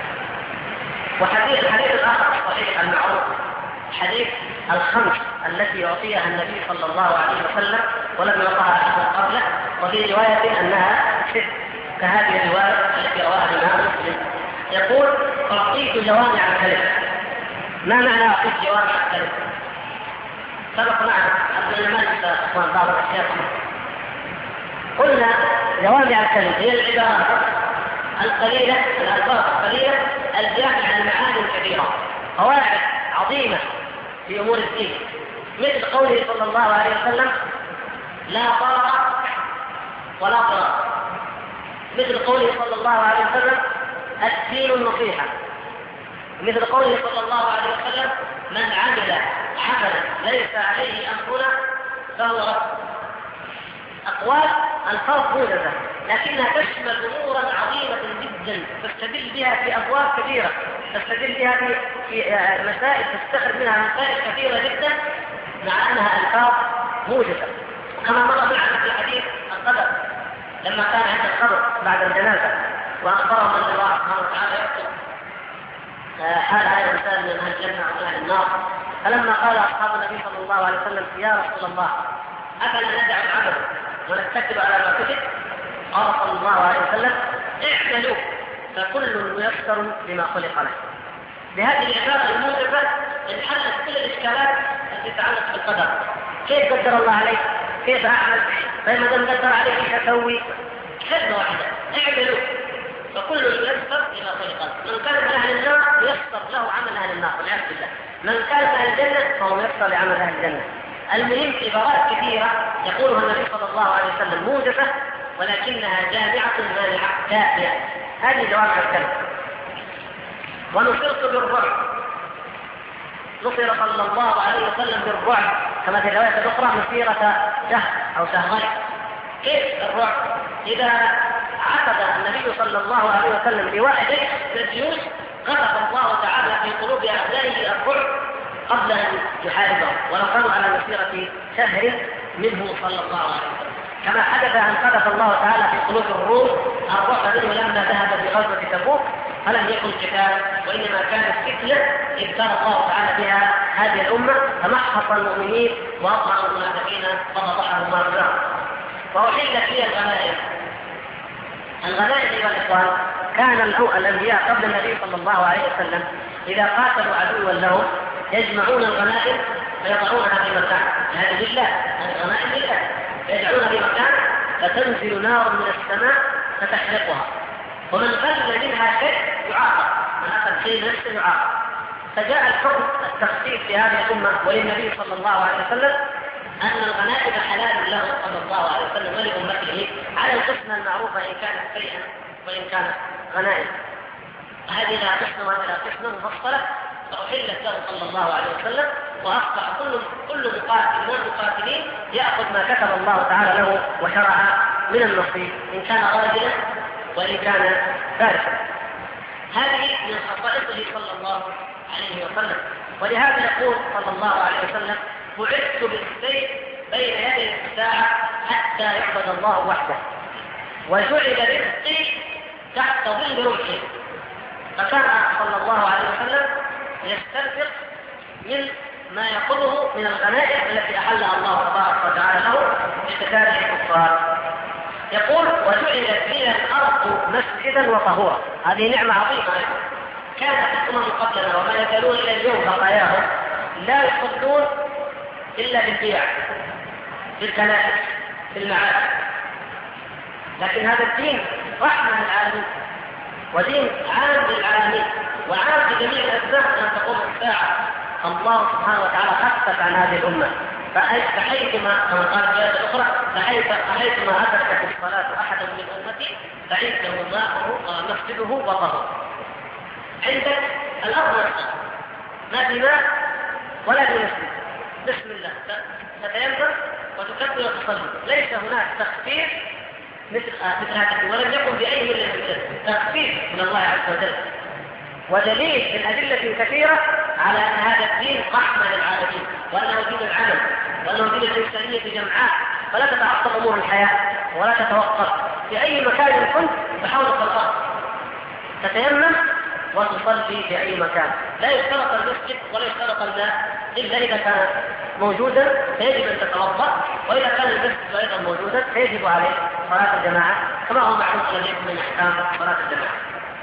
الحديث الآخر الصحيح المعروف حديث الخمس التي يعطيها النبي صلى الله عليه وسلم ولم يعطها أحد قبله، وفي رواية أنها ست كهذه الرواية التي رواها الإمام مسلم. يقول أعطيت جوامع الكلم. ما معنى أعطيت جوامع الكلم؟ سبق معنا قبل ما ننسى بعض الأشياء. قلنا جوامع الكلم هي العبارات القليلة، الألفاظ القليلة الجامعة عن معاني كثيرة، قواعد عظيمة في أمور الدين، مثل قوله صلى الله عليه وسلم لا ضرر ولا ضرار، مثل قوله صلى الله عليه وسلم الدين النصيحة، مثل قوله صلى الله عليه وسلم من عمل عملا ليس عليه أمرنا فهو رد. أقوال الفاظ موجزة لكنها تشمل أمورا عظيمة جدا، تستدل بها في أبواب كثيرة، تستدل بها في مسائل، تستخرج منها مسائل كثيرة جدا مع أنها ألفاظ موجزة. كما مر معنا في حديث القدر لما كان عند القبر بعد الجنازة وأخبرهم أن الله سبحانه وتعالى يكتب حال هذا الإنسان من أهل الجنة ومن أهل النار. فلما قال أصحاب النبي صلى الله عليه وسلم يا رسول الله أفلا ندع العمل ونتكل على ما كتب؟ قال صلى الله عليه وسلم اعملوا فكل ميسر لما خلق له. بهذه العبارة الموجبة انحلت كل الإشكالات التي تتعلق بالقدر. كيف قدر الله عليك؟ كيف أعمل؟ فما دام قدر عليك كيف أسوي؟ كلمة واحدة اعملوا فكل ميسر لما خلق له. من كان من أهل النار ييسر له عمل أهل النار والعياذ بالله، من كان من أهل الجنة فهو ميسر لعمل أهل الجنة. المهم عبارات كثيرة يقولها النبي صلى الله عليه وسلم موجزة ولكنها جامعة مانعة كافية. هذه جوامع الكلم. ونصرت بالرعب، نصر صلى الله عليه وسلم بالرعب كما في الرواية الأخرى مسيرة شهر أو شهرين. كيف الرعب؟ إذا عقد النبي صلى الله عليه وسلم لواء جيش الجيوش قذف الله تعالى في قلوب أعدائه الرعب قبل أن يحاربه، ولو كانوا على مسيرة شهر منه صلى الله عليه وسلم، كما حدث أن قذف الله تعالى في قلوب الروم الرعب منه لما ذهب في غزوة تبوك فلم يكن قتال، وإنما كانت فتنة ابتلى الله تعالى بها هذه الأمة، فمحص المؤمنين وأظهر المنافقين وفضحهم ما بالله. وأحلت لي الغنائم. الغنائم أيها الإخوان، كان الأنبياء قبل النبي صلى الله عليه وسلم إذا قاتلوا عدوا لهم يجمعون الغنائم فيضعونها في مكان، هذه لله، هذه الغنائم لله، فيجعلونها في مكان فتنزل نار من السماء فتحرقها، ومن غل منها شيء يعاقب، من أخذ شيء نفسه يعاقب. فجاء الحكم التخصيص في هذه الأمة وللنبي صلى الله عليه وسلم أن الغنائم حلال له صلى الله عليه وسلم ولأمته على القسمة المعروفة إن كانت شيئا وإن كانت غنائم. هذه لا قسمة وهذه لا قسمة مفصلة، فأحلت له صلى الله عليه وسلم، وأصبح كل مقاتل من المقاتلين يأخذ ما كتب الله تعالى له وشرع من النصيب إن كان راجلا وإن كان فارسا. هذه من خصائصه صلى الله عليه وسلم، ولهذا يقول صلى الله عليه وسلم: بعثت بالسيف بين يدي الساعة حتى يعبد الله وحده، وجعل رزقي تحت ظل رمحي. فكان صلى الله عليه وسلم يستنفق من ما يأخذه من الغنائم التي أحلها الله تبارك وتعالى له بقتال الكفار. يقول: وجعلت لي الأرض مسجدا وطهورا. هذه نعمة عظيمة. كانت الأمم قبلنا وما يزالون إلى اليوم بقاياهم لا يصلون إلا بالبيع، في الكنائس، في المعابد. لكن هذا الدين رحمة للعالمين ودين عام للعالمين وعام لجميع الأسباب أن تقوم الساعة. الله سبحانه وتعالى خفف عن هذه الأمة، فحيثما كما قال في آية أخرى: فحيثما أدركت الصلاة أحدا من أمتي فعنده ماءه مسجده وطهوره. عندك الأرض نفسها ما في ماء ولا في مسجد، بسم الله تتيمم وتكبر وتصلي، ليس هناك تخفيف مثل هذا، ولم يكن بأي من تخفيف من الله عز وجل. ودليل من أدلة كثيرة على أن هذا الدين رحمة للعالمين، وأنه دين العمل، وأنه دين الإنسانية جمعاء، فلا تتعطل أمور الحياة ولا تتوقف. في أي مكان كنت بحولك الأرض تتيمم وتصلي في أي مكان. لا يشترط المسجد ولا يشترط الماء إلا إذا كان موجودا فيجب أن تتوضأ، وإذا كان المسجد أيضا موجودا فيجب عليه صلاة الجماعة كما هو معروف لديكم من أحكام صلاة الجماعة.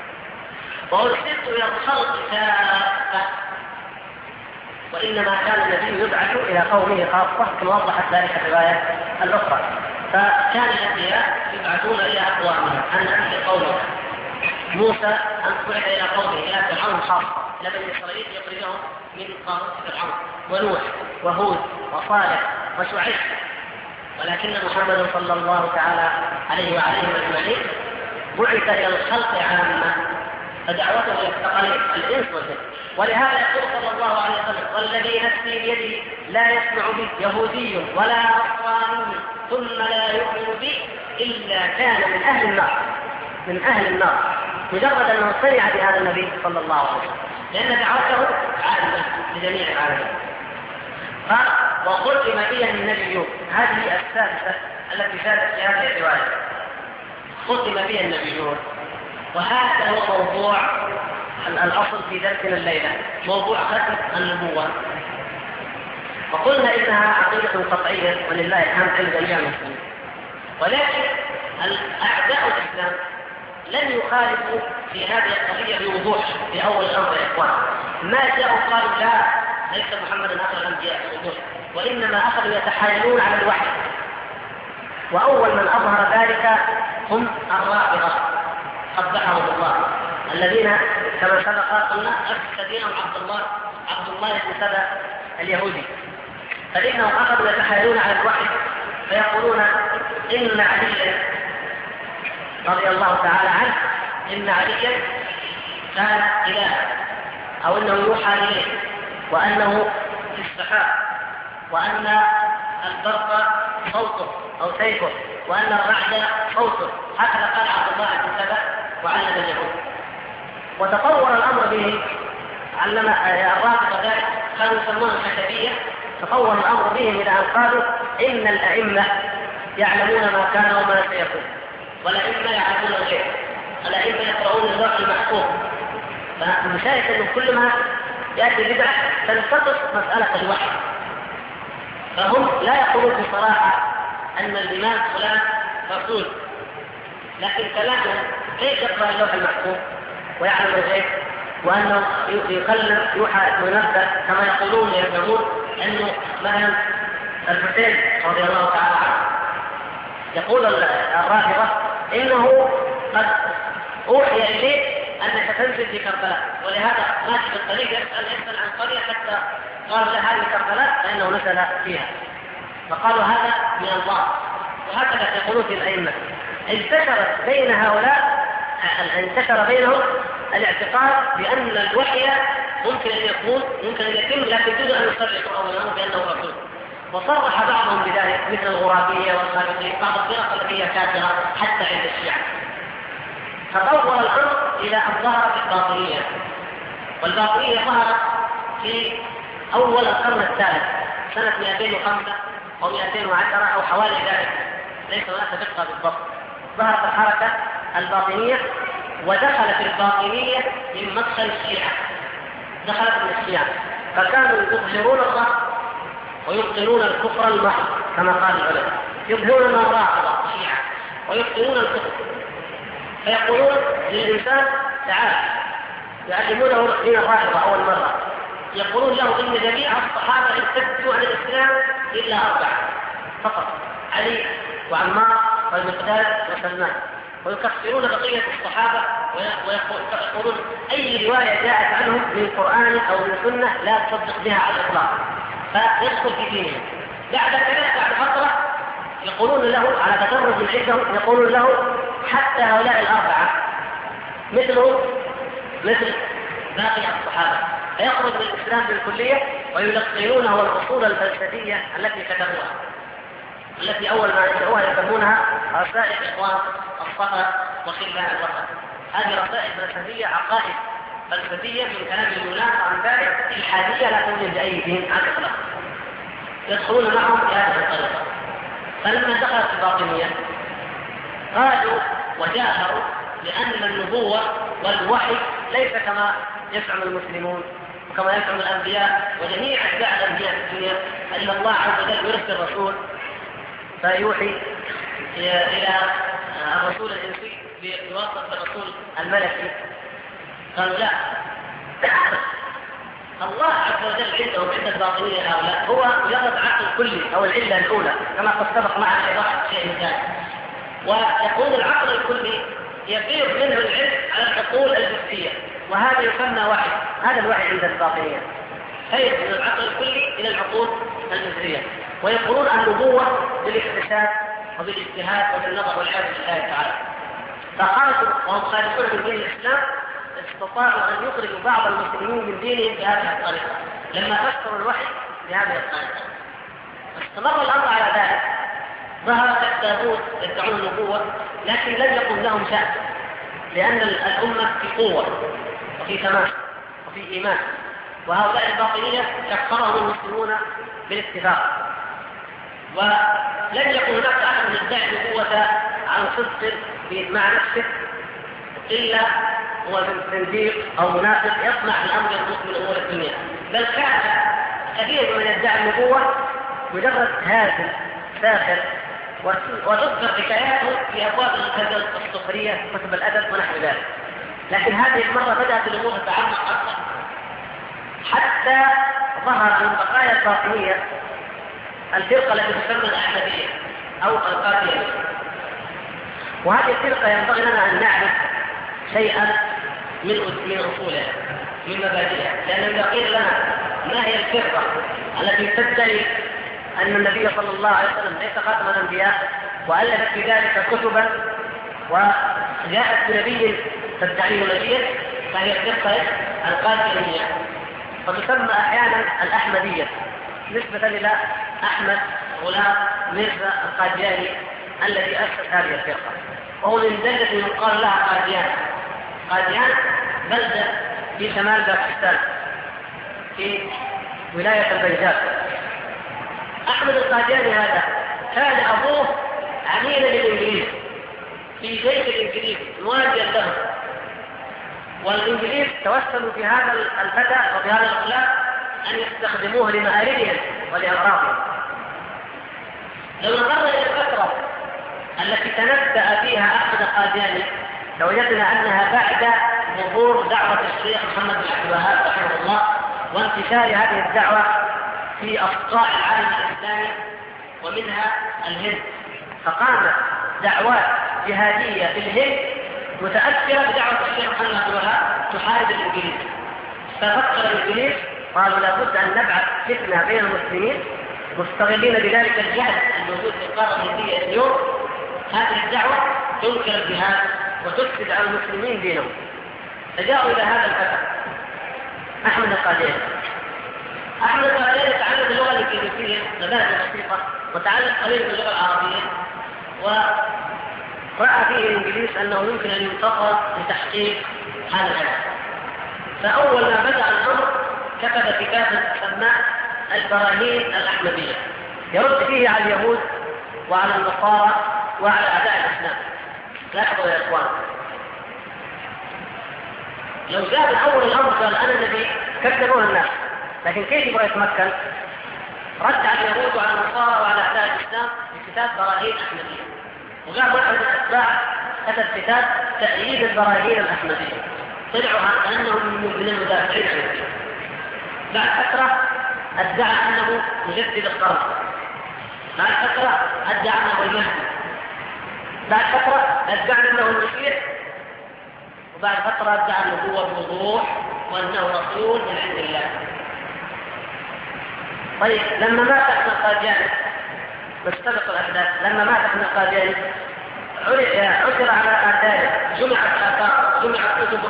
وأرسلت إلى الخلق كافة، وإنما كان النبي يبعث إلى قومه خاصة كما وضحت ذلك الرواية الأخرى. فكان الأنبياء يبعثون إلى أقوامهم أن أنذر قومك. موسى أن بعث إلى قومه إلى فرعون خاصة، إلى بني إسرائيل يخرجهم من قارة فرعون، ونوح وهود وصالح وشعيب. ولكن محمد صلى الله تعالى عليه وعليهم أجمعين بعث إلى الخلق عامة، فدعوته إلى الثقلين الإنس والجن. ولهذا يقول صلى الله عليه وسلم: والذي نفسي بيده لا يسمع بي يهودي ولا نصراني ثم لا يؤمن بي إلا كان من أهل النار، من أهل النار، مجرد أنه سمع بهذا النبي صلى الله عليه وسلم، لأن دعوته عامة لجميع العالمين. قال: وختم بي النبيون. هذه السادسة التي شاركت في هذه الرواية، ختم بي النبيون. وهذا هو موضوع الأصل في درسنا الليلة، موضوع ختم النبوة. وقلنا إنها عقيدة قطعية ولله الحمد عند جميع المسلمين، ولكن أعداء الإسلام لن يخالفوا في هذه القضية بوضوح في أول الأمر يا إخوان. ما جاءوا قالوا لا ليس محمد آخر الأنبياء بوضوح، وإنما أخذوا يتحايلون على الوحي. وأول من أظهر ذلك هم الرافضة قبحهم الله، الذين كما سبق قلنا أسس دينهم عبد الله بن سبأ اليهودي. فإنهم أخذوا يتحايلون على الوحي فيقولون إن عليا رضي الله تعالى عنه إن عليا كان إله، أو أنه يوحى إليه، وأنه في السحاب، وأن البرق صوته أو سيفه، وأن الرعد صوته. هكذا قال عبد الله بن سبأ وعلم اليهود. وتطور الأمر به، علم الرافضة ذلك، كانوا يسمونه الخشبية. تطور الأمر بهم إلى أن قالوا إن الأئمة يعلمون ما كان وما سيكون، والأئمة يعلمون الغيب. الأئمة يقرؤون اللوح المحفوظ فمشاهد أنه كل ما يأتي بدعة تنتقص مسألة الوحي. فهم لا يقولون بصراحة أن الإمام فلان رسول، لكن كلامهم كيف يقرأ اللوح المحفوظ ويعلم الغيب وأنه يكلم يوحى وينبأ كما يقولون يزعمون أنه مثلا الحسين رضي الله تعالى عنه يقول الرافضة إنه قد أوحي إليه أنك تنزل في كربلاء، ولهذا ماشي بالطريق يسأل عن قرية حتى قال له هذه كربلاء فإنه نزل فيها، فقالوا هذا من الله. وهكذا يقولون في الأئمة. انتشر بينهم الاعتقاد بأن الوحي ممكن أن يتم لكن دون أن يصرحوا أولا بأنه رسول. وصرح بعضهم بذلك مثل الغرابية والخالقية، بعض الفرق التي هي كافرة حتى عند الشيعة. تطور الأمر إلى أن ظهرت الباطنية، والباطنية ظهرت في أول القرن الثالث سنة 205 أو 210 أو حوالي ذلك، ليس هناك دقة بالضبط. ظهرت الحركة الباطنية ودخلت الباطنية من مدخل الشيعة، دخلت من الشيعة، فكانوا يظهرون الله ويبطلون الكفر المحض كما قال العلماء، يظهرون الرافضة الشيعة ويبطلون الكفر، فيقولون للإنسان تعال، يعلمونه دين الرافضة أول مرة، يقولون له إن جميع الصحابة ارتدوا عن الإسلام إلا 4 فقط، علي وعمار والمقداد وسلمان، ويكفرون بقية الصحابة ويقولون أي رواية جاءت عنهم من القرآن أو من السنة لا تصدق بها على الإطلاق، فيدخل في دينهم. بعد فترة يقولون له على تدرج من عندهم، يقولون له حتى هؤلاء 4 مثل باقي الصحابة، فيخرج من الإسلام بالكلية ويلقنونه الأصول الفلسفية التي كتبوها، التي أول ما يدعوها يسمونها رسائل إخوان الصفا وخلان الوطن. هذه رسائل فلسفية، عقائد فلسفية من كلام اليونان عن ذلك الحادية لا توجد أي دين على الإطلاق، يدخلون معهم في هذه الطريقة. فلما دخلت الباطنية قالوا وجاهروا لأن النبوة والوحي ليس كما يزعم المسلمون وكما يزعم الأنبياء وجميع أتباع الأنبياء في الدنيا، أن الله عز وجل يرسل رسول فيوحي إلى الرسول الإنسي بواسطة الرسول الملكي. قالوا لا، الله عز وجل عندهم عند الباطنية هؤلاء هو مجرد عقل كلي أو العلة الأولى كما قد سبق معنا إيضاح شيء ثاني، ويقول العقل الكلي يفيض منه العلم على العقول الجزئية، وهذا يسمى وحي. هذا الوحي عند الباطنية، فيض من العقل الكلي إلى العقول الجزئية. ويقولون النبوة بالاكتشاف وبالاجتهاد وبالنظر والعياذ بالله تعالى. فخرجوا وهم خارجون من دين الإسلام استطاعوا أن يخرجوا بعض المسلمين من دينهم بهذه الطريقة لما فسروا الوحي بهذه الطريقة. استمر الأمر على ذلك، ظهرت التابوت يدعون النبوة لكن لم يكن لهم شأن، لأن الأمة في قوة وفي تمام وفي إيمان، وهؤلاء الباطنية كفرهم المسلمون بالاتفاق، ولم يكن هناك أحد يدعي النبوة عن صدق مع نفسه إلا هو زنديق أو منافق يصنع الأمر يخلص من أمور الدنيا. بل كان كثير من يدعي النبوة مجرد هازل ساخر، وتذكر حكاياته في أبواب الغزل السخرية كتب الأدب ونحو ذلك. لكن هذه المرة بدأت الأمور تتعمق أكثر حتى ظهر من بقايا الباطنية الفرقة التي تسمى الأحمدية أو القادرية. وهذه الفرقة ينبغي لنا أن نعرف شيئا من أصولها من مبادئها، لأن إذا قيل لنا ما هي الفرقة التي تدعي أن النبي صلى الله عليه وسلم ليس خاتم الأنبياء وألفت في ذلك كتبا وجاءت بنبي تدعيه نبيا، فهي الفرقة القادرية، فتسمى أحيانا الأحمدية نسبة إلى أحمد غلام ميرزا القادياني الذي أسس هذه الفرقة، وهو من دلة يقال لها قاديان. قاديان بلدة في شمال باكستان في ولاية البنجاب. أحمد القادياني هذا كان أبوه عميلا للإنجليز في جيش الإنجليز مواليا له، والإنجليز توسلوا في هذا الفتى وفي هذا الغلام أن يستخدموه لمآربهم ولأغراضهم. لو نظرنا إلى الفترة التي تنبأ فيها أحمد القادياني لوجدنا أنها بعد ظهور دعوة الشيخ محمد بن عبد الوهاب رحمه الله وانتشار هذه الدعوة في أفقاع العالم الإسلامي ومنها الهند، فقامت دعوات جهادية في الهند متأثرة بدعوة الشيخ محمد بن عبد الوهاب تحارب الإنجليز. ففكر الإنجليز قالوا لابد أن نبعث فتنة بين المسلمين مستغلين بذلك الجهل الموجود في القارة الهندية اليوم. هذه الدعوة تنكر الجهاد وتفسد على المسلمين دينهم. فجاءوا إلى هذا الفتى أحمد القادياني. أحمد القادياني تعلم اللغة الإنجليزية نبذة بسيطة وتعلم قليل من اللغة العربية، ورأى فيه الإنجليز أنه يمكن أن ينتصر لتحقيق هذا الهدف. فأول ما بدأ الأمر كتب كتابا سماه البراهين الأحمدية يرد فيه على اليهود وعلى النصارى وعلى أعداء الإسلام. لاحظوا يا إخوان، لو جاء من أول الأمر قال أنا نبي كذبوه الناس، لكن كيف يبغى يتمكن؟ رد على اليهود وعلى النصارى وعلى أعداء الإسلام بكتاب براهين أحمدية، وقال واحد من الأتباع كتب كتاب تأييد البراهين الأحمدية، طلعوا كأنهم من المدافعين عن الدين. بعد فترة ادعى أنه مجدد القرن، بعد فترة ادعى أنه المهدي، بعد فترة ادعى أنه المسيح، وبعد فترة ادعى أنه هو بوضوح وأنه رسول من عند الله. طيب لما مات أحمد القادياني نستبق الأحداث، لما مات أحمد القادياني عثر على آثاره، جمعت آثار، جمعت كتب،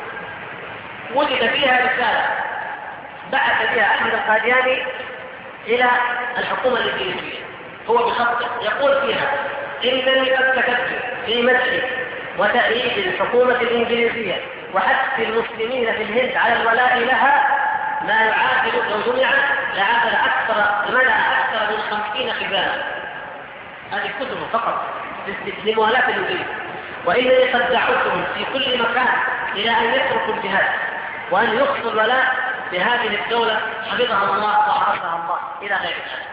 وجد فيها رسالة بعث بها أحمد القادياني إلى الحكومة الإنجليزية، هو بخطه يقول فيها إنني قد كتبت في مدح وتأييد الحكومة الإنجليزية وحث المسلمين في الهند على الولاء لها ما يعادل لو جمع لعادل أكثر من 50 خزانة. هذه كتب فقط لموالاة الإنجليز. وإنني قد دعوتهم في كل مكان إلى أن يتركوا الجهاد وأن يخصوا الولاء بهذه الدولة حفظها الله وحرسها الله إلى غير ذلك.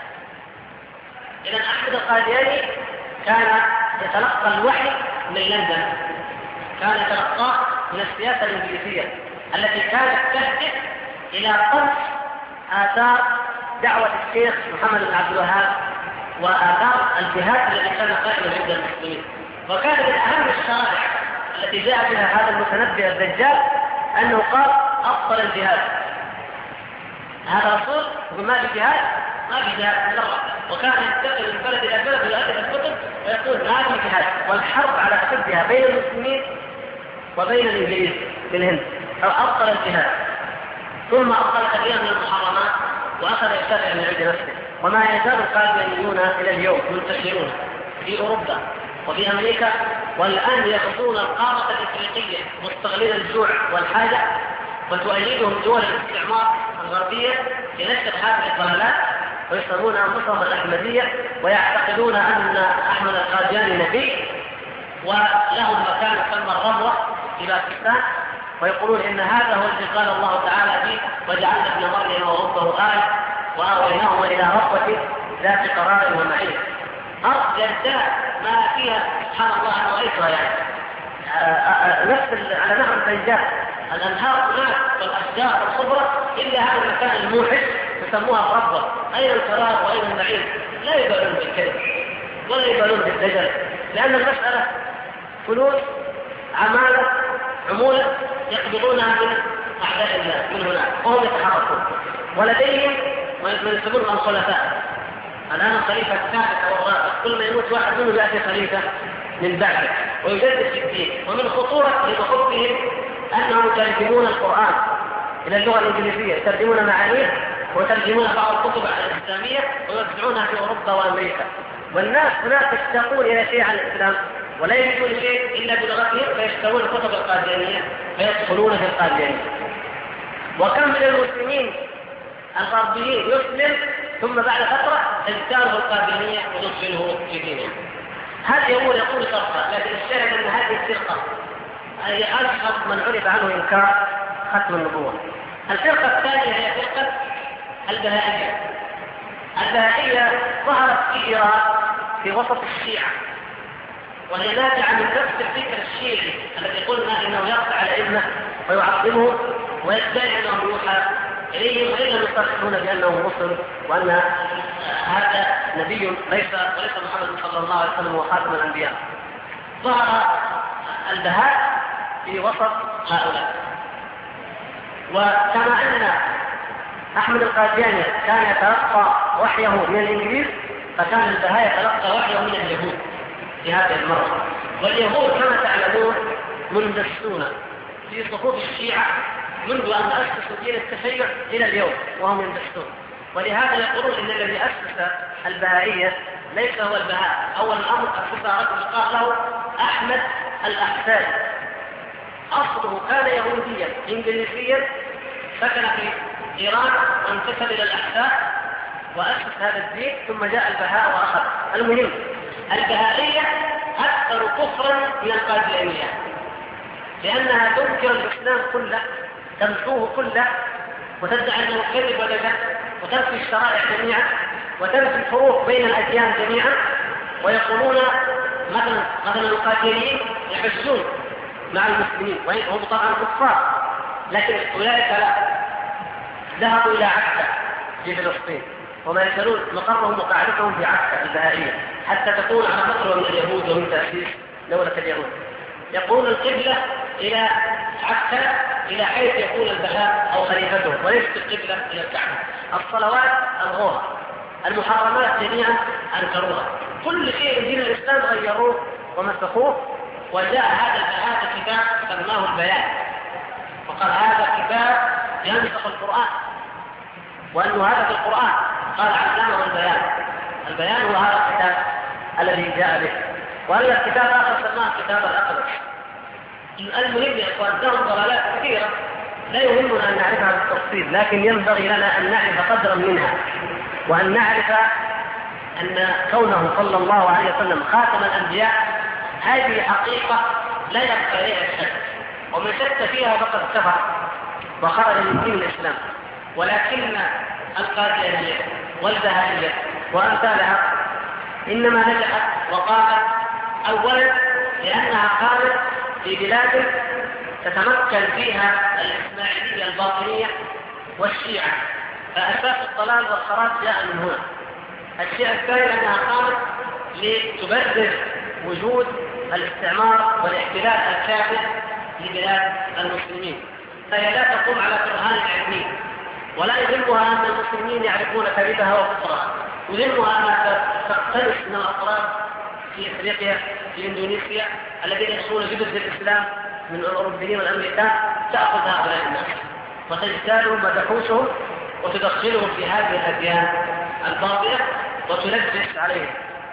إذن أحمد القادياني كان يتلقى الوحي من لندن، كان يتلقاه من السياسة الإنجليزية التي كانت تهدف إلى قصف آثار دعوة الشيخ محمد بن عبد الوهاب وآثار الجهاد الذي كان قائما عند المسلمين. وكان من أهم الشرائع التي جاء بها هذا المتنبي الدجال أنه قال أفضل الجهاد. هذا رسول يقول ما في جهاد، ما في جهاد مرة، وكان ينتقل من بلد إلى بلد ويؤلف الكتب ويقول ما في جهاد، والحرب على ضدها بين المسلمين وبين الإنجليز في الهند أفضل الجهاد. ثم أفضل كثيرا من المحرمات وأخذ يتبع من عند نفسه. وما يزال القاديانيون إلى اليوم منتشرون في أوروبا وفي أمريكا، والآن يغزون القارة الإفريقية مستغلين الجوع والحاجة، وتؤيدهم دول الاستعمار الغربية لنشر هذه الضلالات، ويسمون أنفسهم الأحمدية ويعتقدون أن أحمد القادياني نبي ولهم مكان يسمى الربوة في باكستان، ويقولون إن هذا هو الذي قال الله تعالى فيه وجعلنا ابن مريم وأمه آية وآويناهما إلى ربوة ذات قرار ومعين. أرض جرداء ما فيها سبحان الله أنا رأيتها يعني نفس على نهر البنجاب، الأنهار هناك والأشجار الخضرة إلا هذا المكان الموحش يسموها ربوة. أين القرار وأين المعين؟ لا يبالون بالكذب ولا يبالون بالدجل، لأن المسألة فلوس عمالة عمولة يقبضونها من أعداء الله من هناك وهم يتحركون، ولديهم من يسمونهم الخلفاء. الآن الخليفة الثالث أو الرابع كل ما يموت واحد منهم يأتي خليفة من بعده ويجدد في الدين. ومن خطورة لخطبهم أنهم يترجمون القرآن إلى اللغة الإنجليزية، يترجمون معانيه ويترجمون بعض الكتب الإسلامية ويوزعونها في أوروبا وأمريكا. والناس هناك يشتاقون إلى شيء عن الإسلام ولا يجدون شيء إلا بلغتهم، فيشترون الكتب القاديانية فيدخلون في القاديانية. وكم من المسلمين الغربيين يسلم ثم بعد فترة تجتاله القاديانية ويدخله في دينه. هذا يقول صرفة، لكن الشاهد أن هذه الفرقة أي أشهر من عرف عنه إنكار ختم النبوة. الفرقة الثانية هي فرقة البهائية. البهائية ظهرت في إيران في وسط الشيعة، وهي نابعة من نفس الفكر الشيعي الذي قلنا إنه يقطع على ابنه ويعظمه ويدعي أنه يوحى إليهم، وإلا يصرحون بأنه رسل وأن هذا نبي وليس محمد صلى الله عليه وسلم وخاتم الأنبياء. ظهر البهاء في وسط هؤلاء. وكما أن أحمد القادياني كان يتلقى وحيه من الإنجليز، فكان البهاء يتلقى وحيه من اليهود في هذه المرة. واليهود كما تعلمون مندسون في صفوف الشيعة منذ أن أسسوا دين التشيع إلى اليوم وهم يندسون. ولهذا يقولون إن الذي أسس البهائية ليس هو البهاء. أول الأمر أسسها رجل قال له أحمد الأحساني، أصله كان يهوديا إنجليزيا، سكن في إيران وانتسب إلى الأحساء وأسس هذا الدين، ثم جاء البهاء وأخذ. المهم البهائية أكثر كفرا من القاديانية، لأنها تنكر الإسلام كله، تنسوه كله، وتدعي أنه كذب ودجل، وتنفي الشرائع جميعا، وتنفي الفروق بين الأديان جميعا. ويقولون مثلا القاديانيين يحسون مع المسلمين وهم طبعا كفار، لكن أولئك لا، ذهبوا إلى عكا في فلسطين وما يزالون مقرهم وقاعدتهم في عكا البهائية حتى تكون على مقر من اليهود ومن تأسيس دولة اليهود. يقولون القبلة إلى عكا إلى حيث يكون البهاء أو خليفته، وليست القبلة إلى الكعبة. الصلوات ألغوها، المحرمات جميعا أنكروها، كل شيء من دين الإسلام غيروه ومسخوه. وجاء هذا البهاء كتاب سماه البيان، وقال هذا كتاب ينسخ القرآن، وأنه هذا في القرآن قال علمه البيان. البيان هو هذا الكتاب الذي جاء به. وأن الكتاب آخر سماه كتاب الأقدس. المهم يا إخوان لهم ضلالات كثيرة لا يهمنا أن نعرفها بالتفصيل، لكن ينبغي لنا أن نعرف قدرا منها، وأن نعرف أن كونه صلى الله عليه وسلم خاتم الأنبياء هذه حقيقة لا يبقى إليها الشك، ومن شك فيها فقد كفر وخرج من دين الإسلام. ولكن القاديانية والبهائية وأمثالها إنما نجحت وقامت أولا لأنها قامت في بلاد تتمكن فيها الإسماعيلية الباطنية والشيعة، فأساس الضلال والخراب جاء من هنا. الشيء الثاني أنها قامت لتبرر وجود الاستعمار والاحتلال الكافر لبلاد المسلمين، فهي لا تقوم على برهان علمي، ولا يهمها أن المسلمين يعرفون كذبها وكفرها، يهمها أنها تقتنص من الأطراف في أفريقيا في إندونيسيا الذين يخشون جدد الإسلام من الأوروبيين والأمريكان، تأخذ هؤلاء الناس وتجتالهم وتحوشهم وتدخلهم في هذه الأديان الباطلة وتلبس عليهم.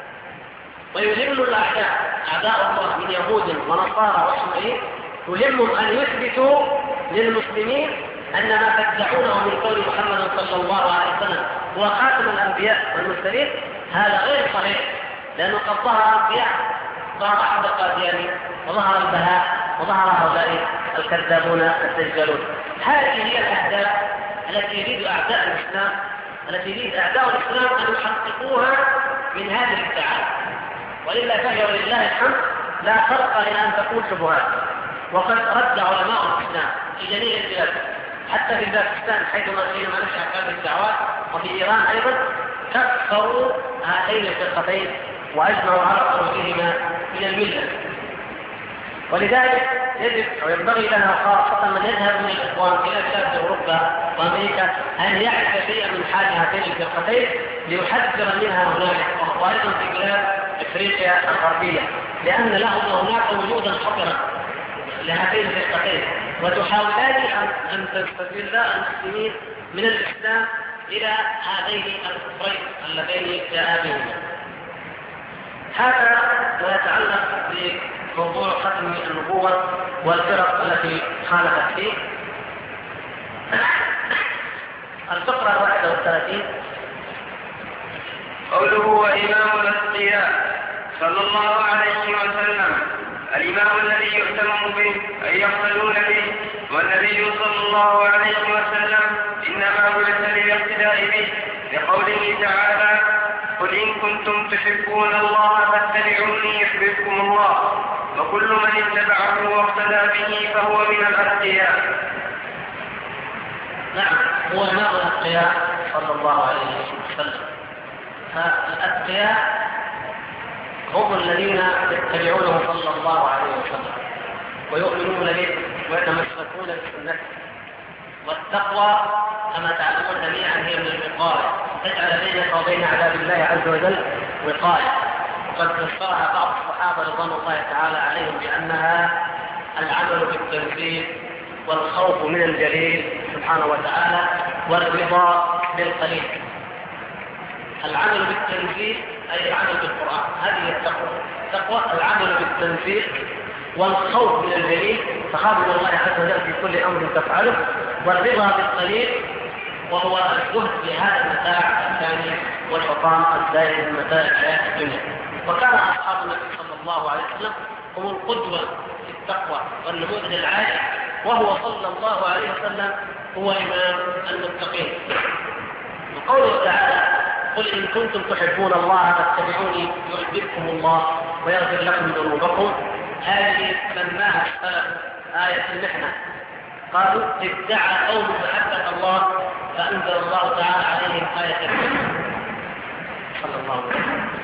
ويهم الأعداء أعداء الله من يهود ونصارى وشيوعيين يهمهم أن يثبتوا للمسلمين أن ما تدعونه من قول محمد صلى الله عليه وسلم هو خاتم الأنبياء والمرسلين هذا غير صحيح، لأنه قد ظهر أنبياء، ظهر أحمد القادياني وظهر البهاء وظهر هؤلاء الكذابون الدجالون. هذه هي الأهداف التي يريد أعداء الإسلام، التي يريد أعداء الإسلام أن يحققوها من هذه الادعاءات، وإلا فهي ولله الحمد لا فرق إلى أن تكون شبهات. وقد رد علماء الإسلام في جميع البلاد حتى في باكستان حينما نشأت هذه الدعوات، وفي إيران أيضا كفروا هاتين الفرقتين وأجمعوا على خروجهما من الملة. ولذلك يجب أو ينبغي لنا خاصة من يذهب من الإخوان إلى بلاد أوروبا وأمريكا أن يعرف شيئا من حال هاتين الفرقتين ليحذر منها هناك، وأيضا في بلاد أفريقيا الغربية، لأن لهم هناك وجودا خطرا لهاتين الفرقتين، وتحاولان أن تستغل المسلمين من الإسلام إلى هذين الكفرين اللذين جاء بهما. هذا ما يتعلق بموضوع ختم النبوة والفرق التي خالفت فيه. الفقرة 31 قوله وإمام الأتقياء صلى الله عليه وسلم الإمام الذي يهتم به أي يقتدون به، والنبي صلى الله عليه وسلم إنما بعث للاقتداء به، لقوله تعالى: قل إن كنتم تحبون الله فاتبعوني يحببكم الله، وكل من اتبعه واقتدى به فهو من الأتقياء. نعم، هو إمام الأتقياء صلى الله عليه وسلم. فالأتقياء هم الذين يتبعونه صلى الله عليه وسلم ويؤمنون به ويتمسكون بسنته. والتقوى كما تعلمون جميعا هي من الوقاية، تجعل بينك وبين عذاب الله عز وجل وقاية. وقد فسرها بعض الصحابة رضوان الله تعالى عليهم بأنها العمل بالتنفيذ والخوف من الجليل سبحانه وتعالى والرضا بالقليل. العمل بالتنفيذ أي العمل بالقرآن، هذه التقوى العمل بالتنفيذ والخوف من الجليل، تخاف من الله عز وجل في كل أمر تفعله، والرضا بالقليل وهو الزهد في هذا المتاع الثاني والحطام الزائد من متاع الحياة الدنيا. وكان أصحاب النبي صلى الله عليه وسلم هم القدوة في التقوى والنموذج العالي، وهو صلى الله عليه وسلم هو إمام المتقين. وقوله تعالى: قل إن كنتم تحبون الله فاتبعوني يحببكم الله ويغفر لكم ذنوبكم، هذه سماها السلف آية المحنة. قالوا: ادعى قوم محبة الله فأنزل الله تعالى عليهم آية المحنة. صلى الله عليه وسلم.